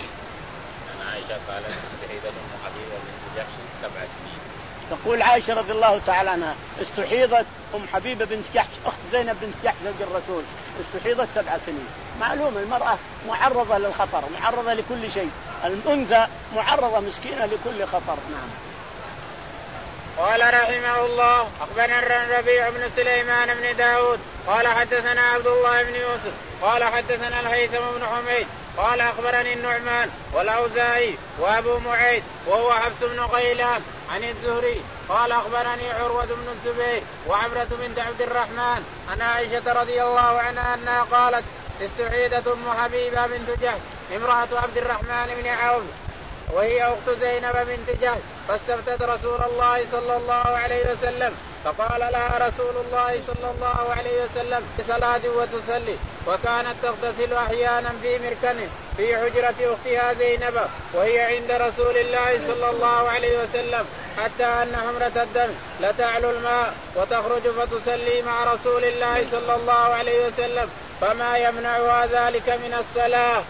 أنا عائشة قالت استحيضت أم حبيبة بنت جحش سبع سنين. تقول عائشة رضي الله تعالى عنها استحيضت أم حبيبة بنت جحش أخت زينب بنت جحش زوج الرسول، استحيضت سبع سنين. معلوم المرأة معرضة للخطر، معرضة لكل شيء، الأنثى معرضة مسكينة لكل خطر. نعم. قال رحمه الله أخبرنا الربيع بن سليمان بن داود قال حدثنا عبد الله بن يوسف قال حدثنا الهيثم بن حميد قال أخبرني النعمان والأوزاعي وأبو معيد وهو حفص بن غيلان عن الزهري قال أخبرني عروة بن الزبير وعمرة بنت عبد الرحمن أن عائشة رضي الله عنها أنها قالت استحيضت أم حبيبة بنت جحش امرأة عبد الرحمن بن عوف وهي أخت زينب بنت جحش، فاستفتت رسول الله صلى الله عليه وسلم فقال لها رسول الله صلى الله عليه وسلم بصلاة وتصلي، وكانت تغتسل أحيانا في مركنه في حجرة أختها زينب وهي عند رسول الله صلى الله عليه وسلم، حتى أن حمرة الدم لتعلو الماء وتخرج فتصلي مع رسول الله صلى الله عليه وسلم، فما يمنعها ذلك من الصلاة.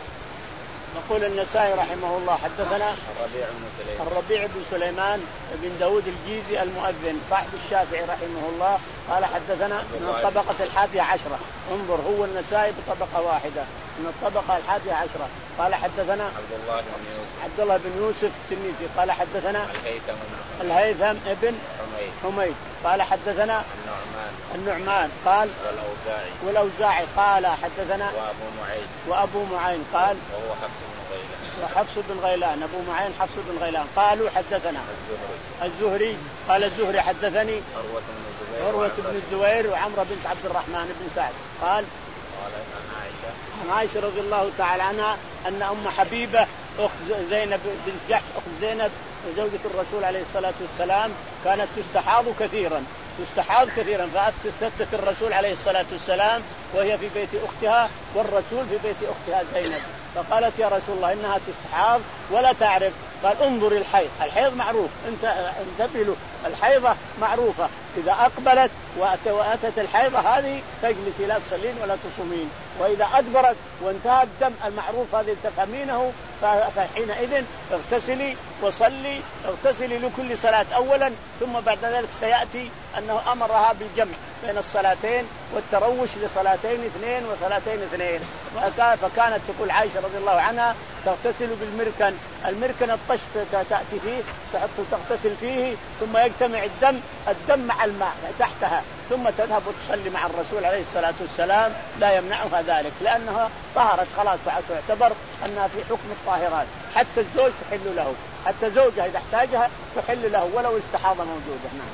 يقول النسائي رحمه الله حدثنا الربيع بن سليمان الربيع بن سليمان بن داود الجيزي المؤذن صاحب الشافعي رحمه الله قال حدثنا من الطبقة الحادية عشرة، انظر هو النسائي بطبقة واحدة من الطبقة الحادية عشرة. قال حدثنا عبد الله بن يوسف عبد الله بن يوسف التنيسي قال حدثنا الهيثم الهيثم ابن حميد حميد قال حدثنا النعمان النعمان قال والأوزاعي والأوزاعي قال حدثنا وأبو معين وأبو معين قال وهو حفص بن غيلان وحفص بن غيلان أبو معين حفص بن غيلان قالوا حدثنا الزهري الزهري قال الزهري حدثني عروة بن الزبير عروة بن الزبير وعمرة بنت عبد الرحمن بن سعد قال قال عن عائشة عن عائشة رضي الله تعالى عنها أن أم حبيبة أخت زينب بنت جحش أخت زينب زوجة الرسول عليه الصلاة والسلام كانت تستحاض كثيرا تستحاض كثيرا فاستفتت الرسول عليه الصلاة والسلام وهي في بيت أختها والرسول في بيت أختها زينب، فقالت يا رسول الله إنها تستحاض ولا تعرف، قال انظر الحيض، الحيض معروف انت انتبه له، الحيضة معروفة إذا أقبلت وأتت الحيضة هذه تجلسي لا تصلين ولا تصومين، وإذا أدبرت وانتهى الدم المعروف هذه تفهمينه فحينئذ اغتسلي وصلي، اغتسلي لكل صلاة أولا، ثم بعد ذلك سيأتي أنه أمرها بالجمع بين الصلاتين والتروش لصلاتين اثنين وصلاتين اثنين. فكانت تقول عائشة رضي الله عنها تغتسل بالمركن، المركن الطش تأتي فيه تحط تغتسل فيه ثم يجتمع الدم الدم مع الماء تحتها ثم تذهب وتصلي مع الرسول عليه الصلاة والسلام، لا يمنعها ذلك لأنها طهرت خلاص، تعتبر أنها في حكم الطاهرات، حتى الزوج تحل له، حتى زوجها إذا احتاجها تحل له ولو استحاضة موجودة. نعم.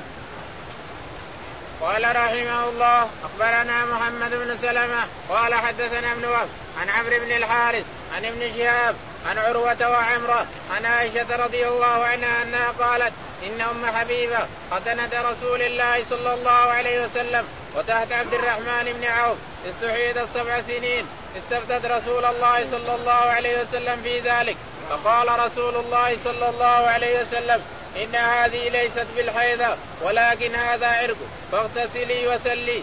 قال رحمه الله أخبرنا محمد بن سلمة قال حدثنا ابن وهب عن عمرو بن الحارث عن ابن شهاب عن عروة وعمرة عن عائشة رضي الله عنها أنها قالت إن أم حبيبة ختنت رسول الله صلى الله عليه وسلم وتحت عبد الرحمن بن عوف استحيضت سبع سنين، استفتت رسول الله صلى الله عليه وسلم في ذلك، فقال رسول الله صلى الله عليه وسلم إن هذه ليست بالحيضة ولكن هذا عرق، فاغتسلي وسلي.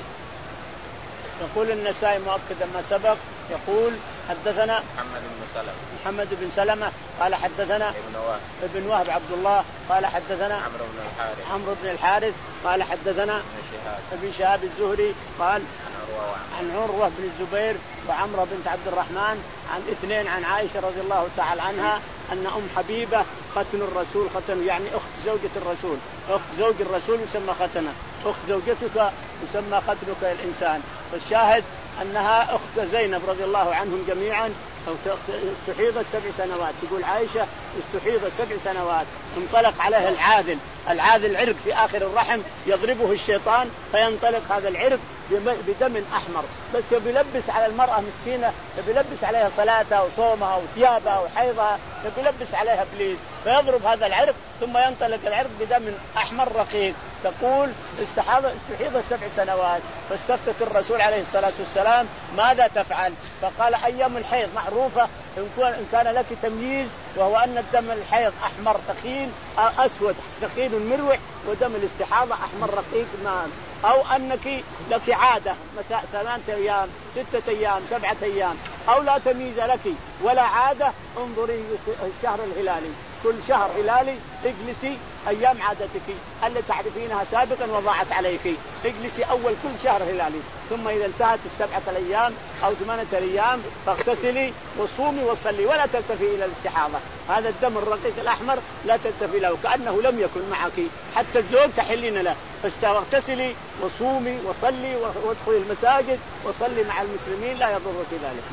يقول النسائي مؤكدا ما سبق، يقول حدثنا محمد بن سلمة محمد بن سلمة قال حدثنا ابن وهب ابن وهب عبد الله قال حدثنا عمرو بن الحارث عمرو بن الحارث قال حدثنا ابن شهاب ابن شهاب الزهري قال عن عروة عن عروة بن الزبير وعمرة بنت عبد الرحمن عن اثنين عن عائشة رضي الله تعالى عنها أن أم حبيبة ختن الرسول، ختن يعني أخت زوجة الرسول، أخت زوج الرسول يسمى ختنة، أخت زوجتك يسمى ختنك الإنسان. فالشاهد أنها أخت زينب رضي الله عنهم جميعا أو استحيضت سبع سنوات. تقول عائشة استحيضت سبع سنوات. انطلق عليها العاذل، العاذل عرق في آخر الرحم يضربه الشيطان فينطلق هذا العرق بدم أحمر. بس يبي يلبس على المرأة مسكينة، يبي يلبس عليها صلاتها وصومها وثيابها وحيضها، يبي يلبس عليها إبليس فيضرب هذا العرق ثم ينطلق العرق بدم أحمر رقيق. تقول استحيضت سبع سنوات. فاستفتت الرسول عليه الصلاة والسلام ماذا تفعل؟ فقال أيام الحيض معروفة إن كان لك تمييز، وهو أن الدم الحيض أحمر ثخين أسود ثخين مروح، ودم الاستحاضة أحمر رقيق ماء، أو أنك لك عادة مساء ثلاثة أيام ستة أيام سبعة أيام، أو لا تمييز لك ولا عادة. انظري الشهر الهلالي، كل شهر هلالي اجلسي أيام عادتك اللي تعرفينها سابقا وضاعت عليك، اجلسي أول كل شهر هلالي، ثم إذا انتهت السبعة الأيام أو ثمانية الأيام فاغتسلي وصومي وصلي ولا تلتفي إلى الاستحاضة. هذا الدم الرقيق الأحمر لا تلتفي له كأنه لم يكن معك، حتى الزوج تحلين له. فاغتسلي وصومي وصلي وادخلي المساجد وصلي مع المسلمين لا يضرك ذلك.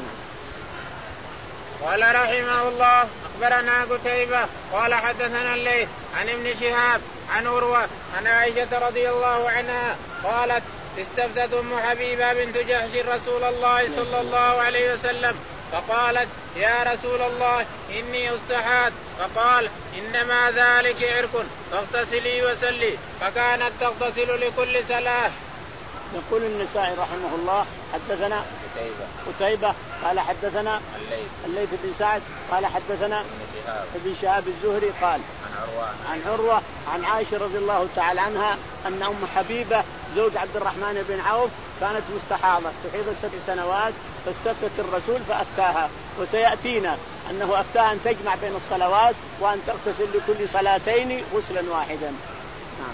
قال رحمه الله أخبرنا قتيبة قال حدثنا الليث عن ابن شهاب عن عروة عن عائشة رضي الله عنها قالت استفتت أم حبيبة بنت جحش رسول الله صلى الله عليه وسلم فقالت يا رسول الله إني أستحاض، فقال إنما ذلك عرق فاغتسلي وسلي، فكانت تغتسل لكل صلاة. يقول النسائي رحمه الله حدثنا قتيبة قال حدثنا الليث بن سعد قال حدثنا ابن شهاب الزهري قال عن عروة عن عروة عن عائشة رضي الله تعالى عنها أن أم حبيبة زوج عبد الرحمن بن عوف كانت مستحاضة تحيض سبع سنوات، فاستفتت الرسول فأفتاها، وسيأتينا أنه أفتاها أن تجمع بين الصلوات وأن تغتسل لكل صلاتين غسلا واحدا. نعم.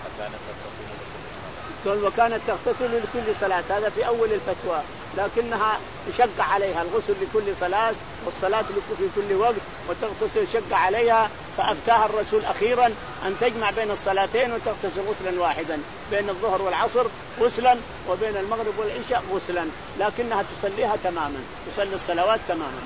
وكانت تغتسل لكل صلاة، هذا في أول الفتوى، لكنها شق عليها الغسل لكل صلاة والصلاة في كل وقت وتغتسل شق عليها، فأفتاها الرسول أخيرا أن تجمع بين الصلاتين وتغتسل غسلا واحدا، بين الظهر والعصر غسلا وبين المغرب والعشاء غسلا، لكنها تصليها تماما، تصلي الصلوات تماما.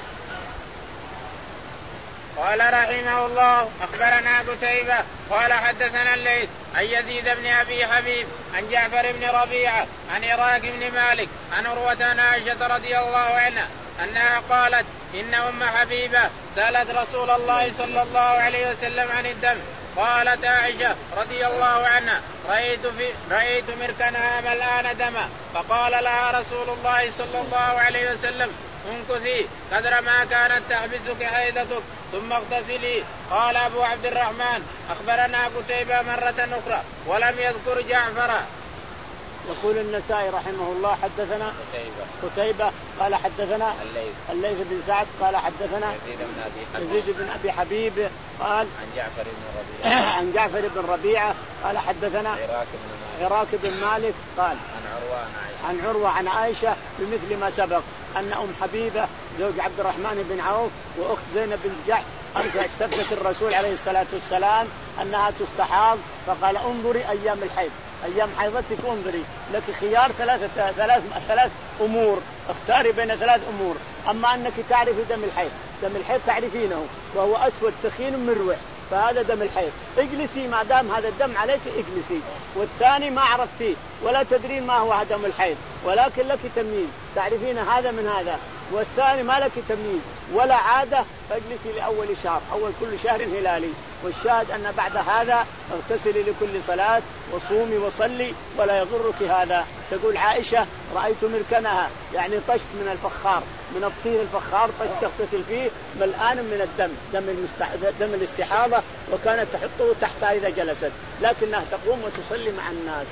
قال رحمه الله أخبرنا قتيبة قال حدثنا الليث عن يزيد بن أبي حبيب عن جعفر بن ربيعة عن عراك بن مالك عن عروة عن عائشة رضي الله عنها أنها قالت إن أم حبيبة سألت رسول الله صلى الله عليه وسلم عن الدم، قالت عائشة رضي الله عنها رأيت, في رأيت مركنها ملآن دما، فقال لها رسول الله صلى الله عليه وسلم انكثي قدر ما كانت تحبسك حيضتك ثم اغتسلي. قال أبو عبد الرحمن أخبرنا قتيبة مرة أخرى ولم يذكر جعفر. يقول النسائي رحمه الله حدثنا قتيبة قال حدثنا الليث بن سعد قال حدثنا يزيد بن أبي حبيب قال عن جعفر بن ربيعة عن جعفر بن ربيعة قال حدثنا عراك بن مالك قال عن عروة عن عروة عن عائشة بمثل ما سبق أن أم حبيبة زوج عبد الرحمن بن عوف وأخت زينب بن جحش استفتت الرسول عليه الصلاة والسلام أنها تستحاض، فقال انظري أيام الحيض، أيام حيضتك انظري، لك خيار ثلاثة ثلاث ثلاث أمور، اختاري بين ثلاث أمور. أما أنك تعرفي دم الحيض، دم الحيض تعرفينه وهو أسود ثخين مروح، فهذا دم الحيض، اجلسي ما دام هذا الدم عليك اجلسي. والثاني ما عرفتيه ولا تدرين ما هو دم الحيض، ولكن لك تمييز تعرفين هذا من هذا، والثاني ما لك تمييز ولا عادة، فاجلسي لأول شهر، أول كل شهر هلالي. والشاهد أن بعد هذا اغتسلي لكل صلاة وصومي وصلي ولا يضرك هذا. تقول عائشة رأيت مركنها يعني طشت من الفخار، من الطين الفخار طشت تغتسل فيه ملآن من الدم، دم, المستع... دم الاستحاضة، وكانت تحطه تحتها إذا جلست، لكنها تقوم وتصلي مع الناس.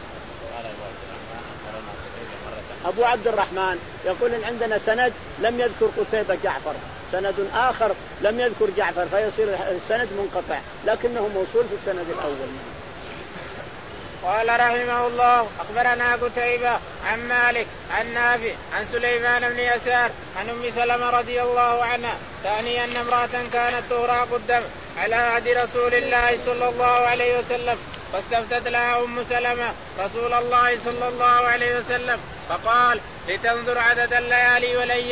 أبو عبد الرحمن يقول إن عندنا سند لم يذكر قتيبة جعفر، سند آخر لم يذكر جعفر، فيصير السند منقطع، لكنه موصول في السند الأول. قال رحمه الله أخبرنا قتيبة عن مالك عن نافع عن سليمان بن يسار عن أم سلمة رضي الله عنها تعني أن امرأة كانت تهراق الدم على عهد رسول الله صلى الله عليه وسلم، فاستفتت لها أم سلمة رسول الله صلى الله عليه وسلم فقال لتنظر عدد الليالي والأيام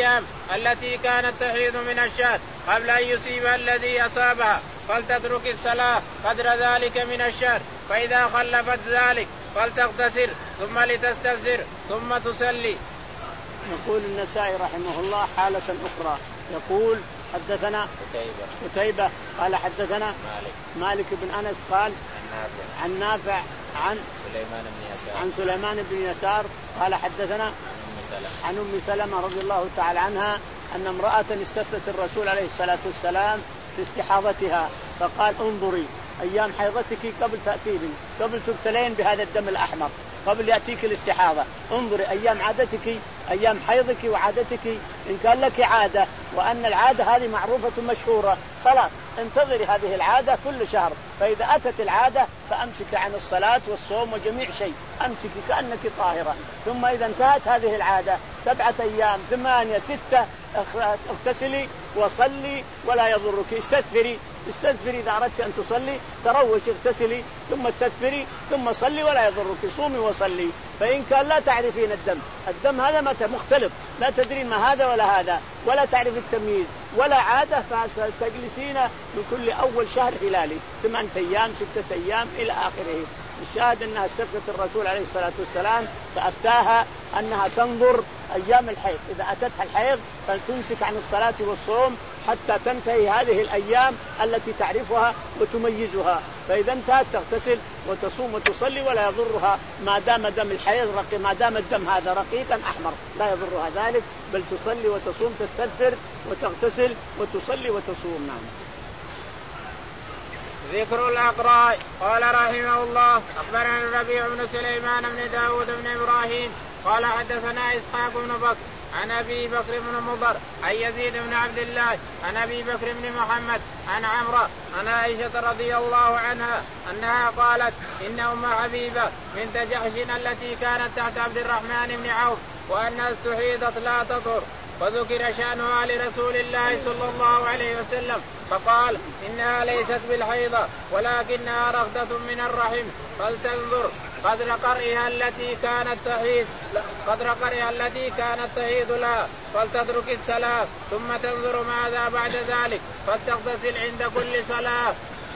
التي كانت تحيض من الشهر قبل أن يصيبها الذي أصابها فلتترك الصلاة قدر ذلك من الشهر، فإذا خلفت ذلك فلتغتسل ثم لتستفسر ثم تصلي. يقول النسائي رحمه الله حالة أخرى، يقول حدثنا قتيبة قال حدثنا مالك, مالك بن أنس قال عن نافع عن سليمان بن يسار عن سليمان بن يسار قال حدثنا عن أم سلمة رضي الله تعالى عنها أن امرأة استفتت الرسول عليه الصلاة والسلام في استحاضتها فقال انظري أيام حيضتك قبل تأتين قبل تبتلين بهذا الدم الأحمر قبل يأتيك الاستحاضة، انظري أيام عادتك أيام حيضك وعادتك إن كان لك عادة وأن العادة هذه معروفة مشهورة خلاص انتظري هذه العادة كل شهر، فإذا أتت العادة فأمسك عن الصلاة والصوم وجميع شيء، أمسك كأنك طاهرة. ثم إذا انتهت هذه العادة سبعة أيام ثمانية ستة اغتسلي وصلي ولا يضرك، استغفري استغفري إذا أردت أن تصلي تروش اغتسلي ثم استغفري ثم صلي ولا يضرك، صومي وصلي. فإن كان لا تعرفين الدم الدم هذا متى مختلط لا تدرين ما هذا ولا هذا ولا تعرف التمييز ولا عادة فتجلسين من كل أول شهر هلالي ثمانية أيام ستة أيام إلى آخره. الشاهد أنها استفتت الرسول عليه الصلاة والسلام فأفتاها أنها تنظر أيام الحيض، إذا أتتها الحيض فلتمسك عن الصلاة والصوم حتى تنتهي هذه الأيام التي تعرفها وتميزها، فإذا انتهت تغتسل وتصوم وتصلي ولا يضرها ما دام دم الحيض رقي، ما دام الدم هذا رقيقا أحمر لا يضرها ذلك، بل تصلي وتصوم تستغفر وتغتسل وتصلي وتصوم. نعم. ذكر الأقراء. قال رحمه الله أخبرنا الربيع بن سليمان بن داود بن إبراهيم قال حدثنا إسحاق بن بكر عن أبي بكر بن مضر عن يزيد بن عبد الله عن أبي بكر بن محمد عن عمرو عن عائشة رضي الله عنها أنها قالت إن أم حبيبة بنت جحش التي كانت تحت عبد الرحمن بن عوف وأنها استحيضت لا تطهر، وذكر شأنها لرسول الله صلى الله عليه وسلم فقال إنها ليست بالحيضة ولكنها رغدة من الرحم، فلتنظر قدر قرئها التي كانت تحيض قدر قرئها التي كانت تحيض لها فلتترك الصلاة ثم تنظر ماذا بعد ذلك فلتغتسل عند كل صلاة.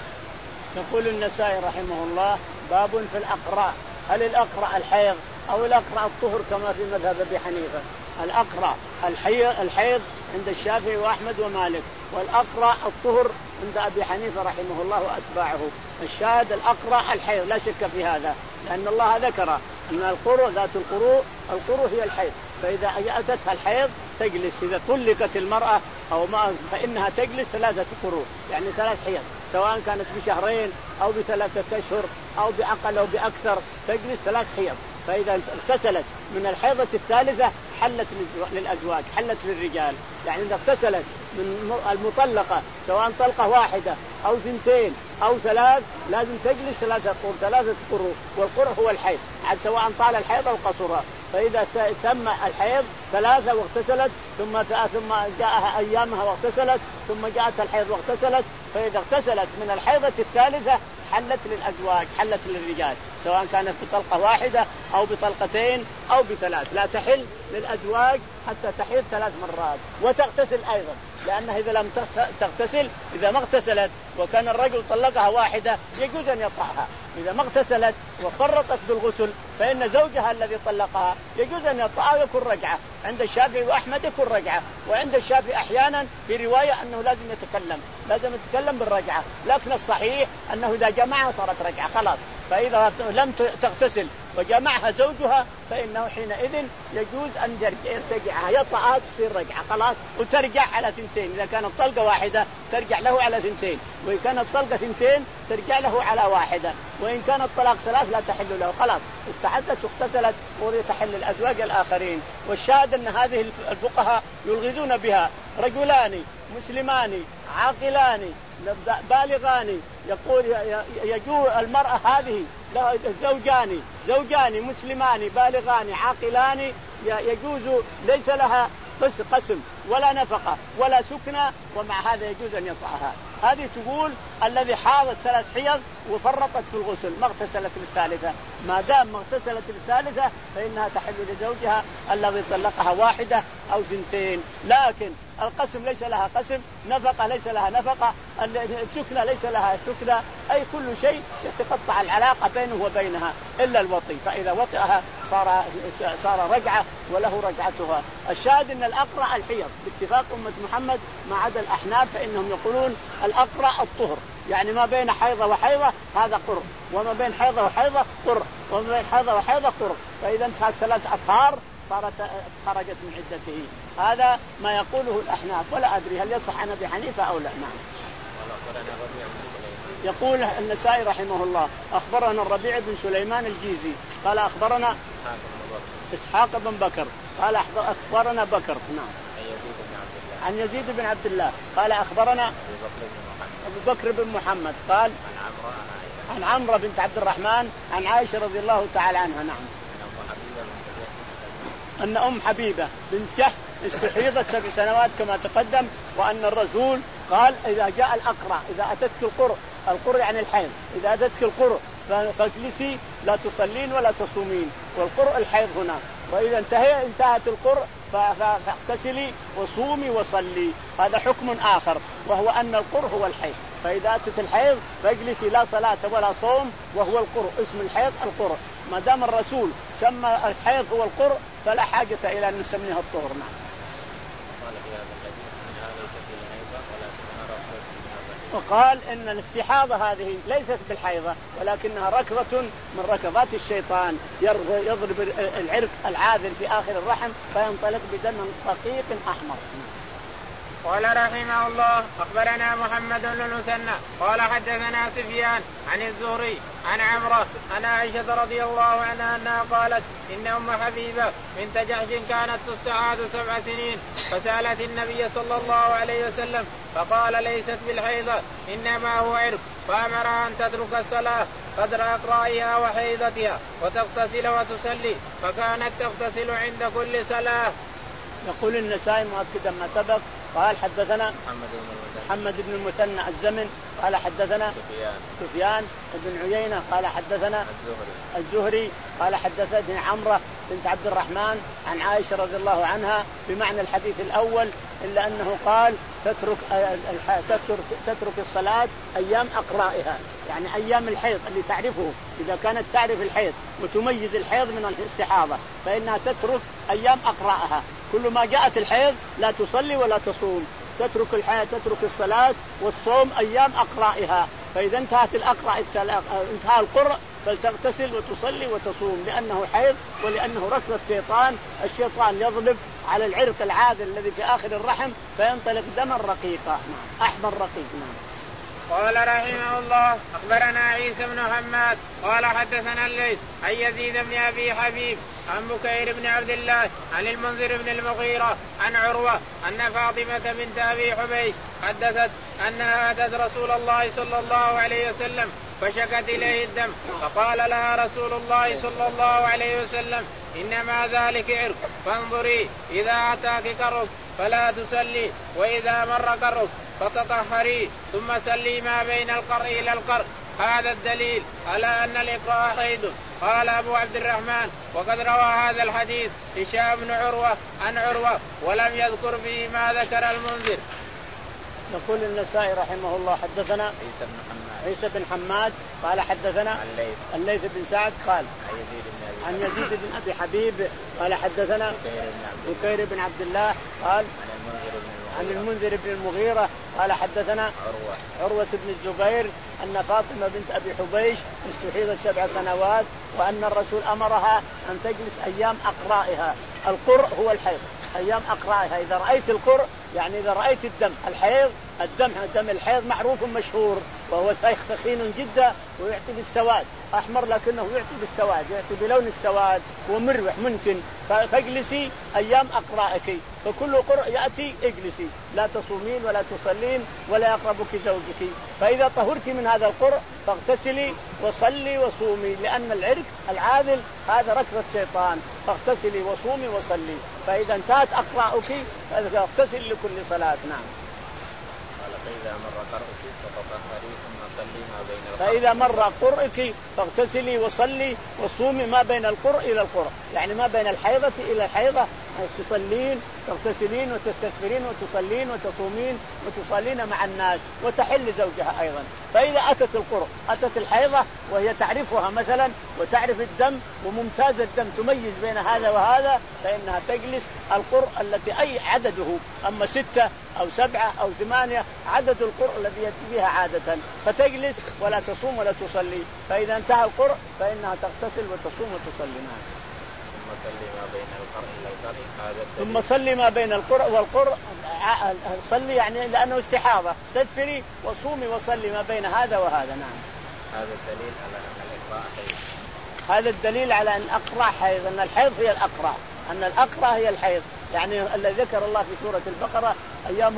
يقول النسائي رحمه الله باب في الأقراء، هل الأقرأ الحيض أو الأقرأ الطهر كما في مذهب أبي حنيفة؟ الأقرأ الحيض عند الشافعي وأحمد ومالك، والأقرأ الطهر عند أبي حنيفة رحمه الله وأتباعه. الشاهد الأقرأ الحيض لا شك في هذا، لأن الله ذكر أن القروء ذات القروء القروء هي الحيض، فإذا أتتها الحيض تجلس، إذا طلقت المرأة أو ما فإنها تجلس ثلاثة قروء يعني ثلاث حيض، سواء كانت بشهرين أو بثلاثة أشهر أو بأقل أو بأكثر تجلس ثلاث حيض. فإذا اغتسلت من الحيضة الثالثة حلت للأزواج حلت للرجال، يعني إذا اغتسلت من المطلقة سواء طلقة واحدة أو ثنتين أو ثلاث لازم تجلس ثلاثة قروء ثلاثة قروء، والقرء هو الحيض عاد سواء طال الحيض أو قصرها. فإذا تم الحيض ثلاثة واغتسلت ثم ثم جاءها أيامها واغتسلت ثم جاءت الحيض واغتسلت، فإذا اغتسلت من الحيضة الثالثة حلت للأزواج حلت للرجال، سواء كانت بطلقة واحدة أو بطلقتين أو بثلاث، لا تحل للأزواج حتى تحيض ثلاث مرات وتغتسل أيضا، لأنها إذا لم تغتسل إذا ما اغتسلت وكان الرجل طلقها واحدة يجوز أن يطأها، إذا ما اغتسلت وفرطت بالغسل فإن زوجها الذي طلقها يجوز أن يطأها ويكون رجعة. عند الشافعي وأحمد يكون رجعة، وعند الشافعي أحيانا في رواية أنه لازم يتكلم لازم يتكلم بالرجعة، لكن الصحيح أنه إذا جمعها صارت رجعة خلاص. فإذا لم تغتسل وجمعها زوجها فإنه حينئذ يجوز أن يرتجعها يطأها تصير رجعة خلاص، وترجع على ثنتين، إذا كانت طلقة واحدة ترجع له على ثنتين، وإن كانت طلقة ثنتين ترجع له على واحدة، وإن كانت طلاق ثلاث لا تحل له خلاص استعدت واغتسلت وتحل الأزواج الآخرين. والشاهد أن هذه الفقهاء يلغزون بها رجلان مسلمان عاقلان بالغان، يقول يجوز المرأة هذه زوجان زوجان مسلمان بالغان عاقلان يجوز ليس لها قسم ولا نفقة ولا سكنة، ومع هذا يجوز أن يطأها. هذه تقول الذي حاضت ثلاث حيض وفرطت في الغسل ما اغتسلت بالثالثة، ما دام ما اغتسلت بالثالثة فإنها تحل لزوجها الذي طلقها واحدة أو ثنتين. لكن القسم ليس لها قسم، نفقة ليس لها نفقة، السكنة ليس لها سكنة، أي كل شيء يتقطع العلاقة بينه وبينها إلا الوطي، فإذا وطئها صار صار رجعة وله رجعتها. الشاهد أن الأقرع الحيض باتفاق أمة محمد ما عدا الأحناف فإنهم يقولون الأقرع الطهر، يعني ما بين حيضة وحيضة هذا قرء، وما بين حيضة وحيضة قرء، وما بين حيضة وحيضة قرء، فإذا انتهت ثلاث أطهار صارت خرجت من عدته. هذا ما يقوله الأحناف، ولا أدري هل يصح عن أبي حنيفة أو لا. نعم. يقول النسائي رحمه الله أخبرنا الربيع بن سليمان الجيزي قال أخبرنا إسحاق بن بكر قال أخبرنا بكر نعم عن يزيد بن عبد الله قال أخبرنا أبو بكر بن محمد قال عن عمرو بنت عبد الرحمن عن عائشة رضي الله تعالى عنها نعم أن أم حبيبة بنت جحش استحيضت سبع سنوات كما تقدم، وأن الرسول قال إذا جاء الأقرع إذا أتتك القرء، القرء يعني الحيض، إذا أتتك القرء فاجلسي لا تصلين ولا تصومين، والقرء الحيض هنا، وإذا انتهى انتهت القرء فاغتسلي وصومي وصلي. هذا حكم آخر وهو أن القرء هو الحيض، فإذا أتت الحيض فاجلسي لا صلاة ولا صوم، وهو القرء اسم الحيض القرء. ما دام الرسول سمى الحيض هو القرء فلا حاجة إلى أن نسميها الطهر. نعم. وقال إن الاستحاضة هذه ليست بالحيضة ولكنها ركضة من ركضات الشيطان يضرب العرق العاذل في آخر الرحم فينطلق بدم رقيق أحمر. قال رحمه الله أخبرنا محمد بن المثنى قال حدثنا سفيان عن الزهري عن عمرو عن عائشة رضي الله عنها أنها قالت إن أم حبيبة بنت جحش كانت تستعاذ سبع سنين فسألت النبي صلى الله عليه وسلم فقال ليست بالحيضة إنما هو عرق، فأمرها أن تترك الصلاة قدر أقرائها وحيضتها وتغتسل وتصلي، فكانت تغتسل عند كل صلاة. يقول النسائي مؤكدا ما سبق قال حدثنا محمد بن المثنى الزمن قال حدثنا سفيان, سفيان بن عيينة قال حدثنا الزهري, الزهري قال حدثتني عمرو بنت عبد الرحمن عن عائشة رضي الله عنها بمعنى الحديث الأول، إلا أنه قال تترك تترك, تترك الصلاة أيام أقرائها، يعني أيام الحيض اللي تعرفه، إذا كانت تعرف الحيض وتميز الحيض من الاستحاضة فإنها تترك أيام أقرائها، كل ما جاءت الحيض لا تصلي ولا تصوم، تترك الحياة تترك الصلاة والصوم أيام أقرائها، فإذا انتهت الأقرأ انتهى القرء فلتغتسل وتصلي وتصوم، لأنه حيض ولأنه ركضة شيطان، الشيطان يضرب على العرق العاذل الذي في آخر الرحم فينطلق دما رقيقا أحمر رقيق. قال رحمه الله أخبرنا عيسى بن حماد قال حدثنا الليث عن يزيد بن أبي حبيب عن بكير بن عبد الله عن المنذر بن المغيرة عن عروة أن فاطمة بنت أبي حبيش حدثت أنها أتت رسول الله صلى الله عليه وسلم فشكت إليه الدم، فقال لها رسول الله صلى الله عليه وسلم إنما ذلك عرق، فانظري إذا أتاك كرك فلا تسلي، وإذا مر كرك فتطهري ثم سلي ما بين القرء إلى القرء. هذا الدليل على أن الإقراء حيض. قال أبو عبد الرحمن وقد روى هذا الحديث هشام بن عروة عن عروة ولم يذكر فيه ما ذكر المنذر. يقول النسائي رحمه الله حدثنا عيسى بن حماد, عيسى بن حماد قال حدثنا الليث, الليث بن سعد قال عن يزيد بن أبي حبيب قال حدثنا بكير بن عبد الله قال عن المنذر بن المغيرة قال حدثنا عروة, عروة بن الزبير أن فاطمة بنت أبي حبيش استحيضت سبع سنوات وأن الرسول أمرها أن تجلس أيام أقرائها. القرء هو الحيض، أيام أقرائها. إذا رأيت القرء يعني إذا رأيت الدم، الحيض الدم دم الحيض معروف مشهور وهو ثخين جدا ويعطي بالسواد أحمر، لكنه يعطي بالسواد، يعطي بلون السواد ومروح منتن، فاجلسي أيام أقرائك، فكل قرء يأتي اجلسي لا تصومين ولا تصلين ولا يقربك زوجك، فإذا طهرت من هذا القرء فاغتسلي وصلي وصومي، لأن العرق العاذل هذا ركضة شيطان، فاغتسلي وصومي وصلي، فإذا انتهت أقرأك فاغتسل لكل صلاة. نعم. فإذا مر قرئك فتطهري ثم صلي ما بين القرء. فإذا مر قرئك فاغتسلي وصلي وصومي ما بين القرء إلى القرء، يعني ما بين الحيضة إلى الحيضة تصلين تغتسلين وتستغفرين وتصلين وتصومين وتصلين مع الناس وتحل زوجها أيضا. فإذا أتت القرء أتت الحيضة وهي تعرفها مثلا وتعرف الدم وممتاز الدم تميز بين هذا وهذا فإنها تجلس القرء التي أي عدده، أما ستة أو سبعة أو ثمانية عدد القرء الذي يأتي بها عادة، فتجلس ولا تصوم ولا تصلي. فإذا انتهى القرء فإنها تغتسل وتصوم وتصلي معه. ثم صلي ما بين القرء إلى القرء هذا ثم صلي ما بين القرء والقرء صلي يعني لأنه استحاضة استدفري وصومي وصلي ما بين هذا وهذا. نعم. هذا الدليل على أن الإقراء حيض. هذا الدليل على أن الأقرع حيض، أن الحيض هي الأقرع، أن الأقرع هي الحيض، يعني الذي ذكر الله في سورة البقرة أيام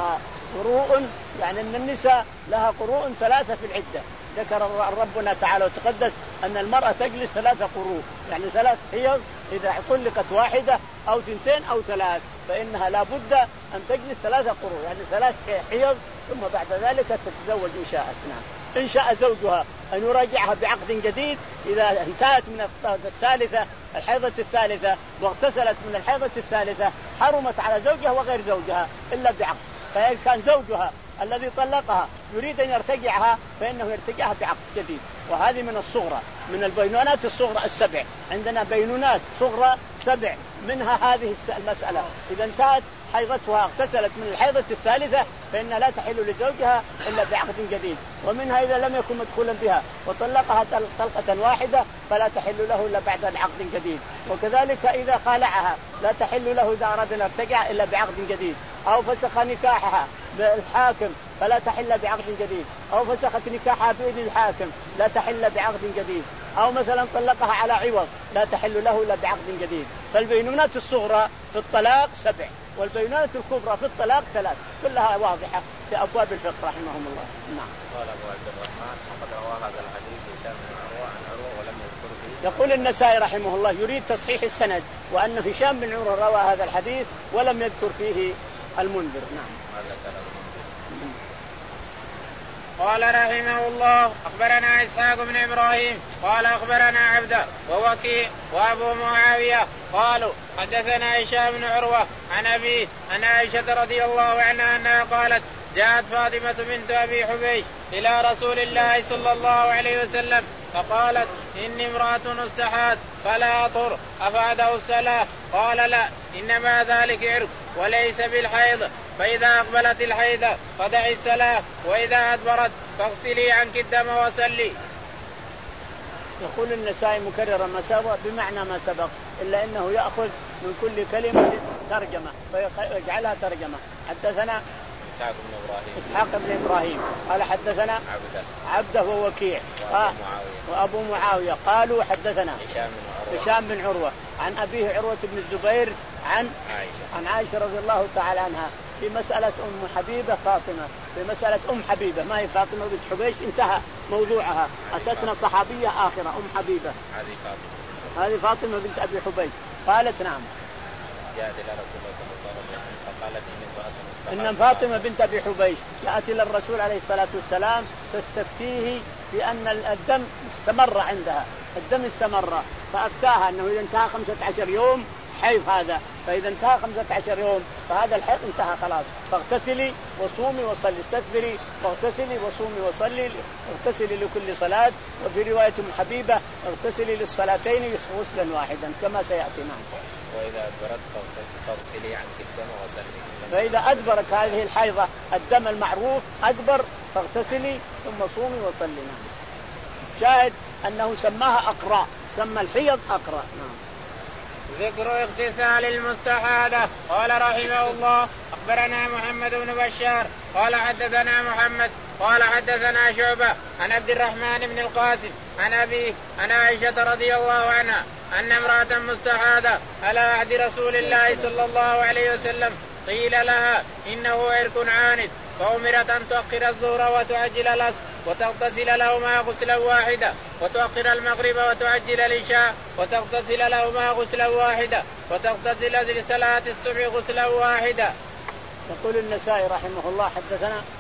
قروء، يعني أن النساء لها قروء ثلاثة في العدة. ذكر ربنا تعالى وتقدس أن المرأة تجلس ثلاثة قروء، يعني ثلاث حيض، إذا طلقت واحدة أو ثنتين أو ثلاث فإنها لا بد أن تجلس ثلاثة قروء، يعني ثلاث حيض، ثم بعد ذلك تتزوج إن شاءت. نعم. إن شاء زوجها أن يراجعها بعقد جديد إذا انتهت من الثالثة الحيضة الثالثة واغتسلت من الحيضة الثالثة حرمت على زوجها وغير زوجها إلا بعقد. فإن كان زوجها الذي طلقها يريد أن يرتجعها فإنه يرتجعها بعقد جديد. وهذه من الصغرى، من البينونات الصغرى السبع، عندنا بينونات صغرى سبع، منها هذه المسألة. إذا انتهت حيضتها اغتسلت من الحيضة الثالثة فإنها لا تحل لزوجها إلا بعقد جديد. ومنها إذا لم يكن مدخولا بها وطلقها طلقة واحدة فلا تحل له إلا بعد عقد جديد. وكذلك إذا خالعها لا تحل له إذا أراد أن يرتجع إلا بعقد جديد. أو فسخ نكاحها بالحاكم فلا تحل بعقد جديد. أو فسخت نكاحها بإذن الحاكم لا تحل بعقد جديد. أو مثلا طلقها على عوض لا تحل له إلا بعقد جديد. فالبينونات الصغرى في الطلاق سبع، والبينونات الكبرى في الطلاق ثلاث، كلها واضحة في أبواب الفقه رحمهم الله. نعم. قال أبو عبد الرحمن وقد روى هذا الحديث هشام بن عروة عن عروة ولم يذكر فيه. يقول النسائي رحمه الله يريد تصحيح السند، وأن هشام بن عروة روى هذا الحديث ولم يذكر فيه المنذر. نعم. قال رحمه الله أخبرنا إسحاق بن إبراهيم قال أخبرنا عبده ووكيع وأبو معاوية قالوا حدثنا هشام بن عروة عن أبيه عن عائشة رضي الله عنها أنها قالت جاءت فاطمة بنت أبي حبيش إلى رسول الله صلى الله عليه وسلم فقالت إني امرأة استحاض فلا أطهر أفعده الصلاة؟ قال لا، إنما ذلك عرق وليس بالحيض، فإذا أقبلت الحيض فدعي الصلاة وإذا أدبرت فاغسلي عنك الدم وصلي. يقول النسائي مكررا ما سبق بمعنى ما سبق، إلا أنه يأخذ من كل كلمة ترجمة فيجعلها ترجمة. حدثنا إسحاق بن إبراهيم إسحاق بن إبراهيم قال حدثنا عبده عبده ووكيع وأبو, وأبو معاوية قالوا حدثنا هشام بن, هشام بن عروة عن أبيه عروة بن الزبير عن عائشة. عن عائشة رضي الله تعالى عنها في مسألة أم حبيبة فاطمة، في مسألة أم حبيبة ما هي فاطمة بنت حبيش انتهى موضوعها، أتتنا صحابية آخرة أم حبيبة هذه فاطمة هذه فاطمة بنت أبي حبيش قالت نعم جاءت إلى رسول الله صلى الله عليه وسلم فقالت إن فاطمة بنت أبي حبيش جاءت إلى الرسول عليه الصلاة والسلام تستفتيه بأن الدم استمر عندها، الدم استمر، فأفتاها أنه إذا انتهى خمسة عشر يوم حيض هذا، فإذا انتهى خمسة عشر يوم فهذا الحيض انتهى خلاص، فاغتسلي وصومي وصلي، استغفري واغتسلي وصومي وصلي، اغتسلي لكل صلاة. وفي رواية ام حبيبة اغتسلي للصلاتين غسلا واحدا كما سيأتي معنا. وإذا أدبرت فاغسلي عنك الدم وصلي. فإذا أدبرت هذه الحيضة الدم المعروف أدبر فاغتسلي ثم صومي وصلي. شاهد أنه سماها أقراء، سمى الحيض أقراء. نعم. ذكر اغتسال المستحاضة. قال رحمه الله أخبرنا محمد بن بشار قال حدثنا محمد قال حدثنا شعبة عن عبد الرحمن بن القاسم عن أبيه عن عائشة رضي الله عنها أن امرأة مستحاضة على عهد رسول الله صلى الله عليه وسلم قيل لها إنه عرق عاند فأمرت أن تؤخر الظهر وتعجل العصر وتغتسل لهما غسلا واحدا وتؤخر المغرب وتعجل العشاء وتغتسل لهما غسلا واحدا وتغتسل لصلاة الصبح غسلا واحدا. يقول النسائي رحمه الله حدثنا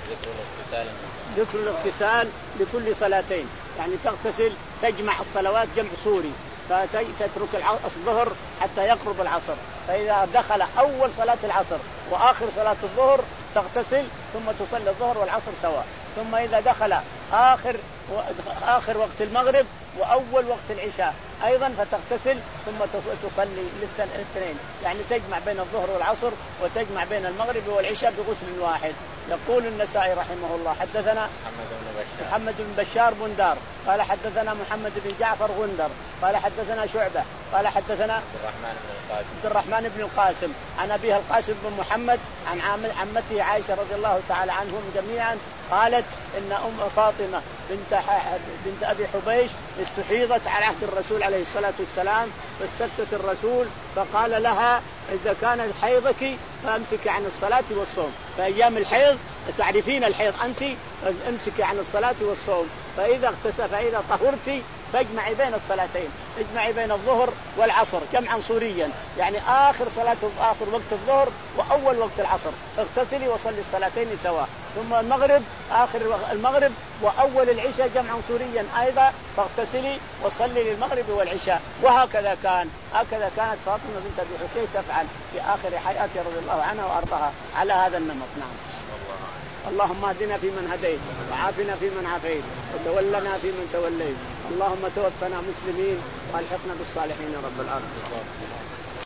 ذكر الاغتسال ذكر الاغتسال لكل صلاتين، يعني تغتسل تجمع الصلوات جمع صوري، فتترك الظهر حتى يقرب العصر، فإذا دخل أول صلاة العصر وآخر صلاة الظهر تغتسل ثم تصلي الظهر والعصر سواء، ثم إذا دخل آخر آخر وقت المغرب وأول وقت العشاء أيضا فتغتسل ثم تصلي الاثنين، يعني تجمع بين الظهر والعصر وتجمع بين المغرب والعشاء بغسل واحد. يقول النسائي رحمه الله حدثنا محمد بن بشار محمد بن بشار بندار قال حدثنا محمد بن جعفر غندر قال حدثنا شعبة قال حدثنا عبد الرحمن بن القاسم عبد الرحمن بن القاسم عن أبيها القاسم بن محمد عن عمته عائشة رضي الله تعالى عنهم جميعا قالت إن أم فاطمة بنت بنت أبي حبيش استحيضت على عهد الرسول عليه الصلاة والسلام، فاستفتت الرسول فقال لها إذا كانت حيضك فامسكي عن الصلاة والصوم، فأيام الحيض تعرفين الحيض أنت امسكي عن الصلاة والصوم، فإذا اغتسل فإذا طهرتي فاجمعي بين الصلاتين، اجمعي بين الظهر والعصر جمعا صوريا، يعني آخر صلاة آخر وقت الظهر وأول وقت العصر اغتسلي وصلي الصلاتين سواء، ثم المغرب آخر المغرب وأول العشاء جمعا صوريا أيضا فاغتسلي وصلي للمغرب والعشاء. وهكذا كان هكذا كانت فاطمة بنت أبي حبيش تفعل في آخر حياتها رضي الله عنها وأرضاها على هذا النمط. نعم. اللهم اهدنا فيمن هديت وعافنا فيمن عافيت وتولنا فيمن توليت، اللهم توفنا مسلمين والحقنا بالصالحين يا رب العالمين.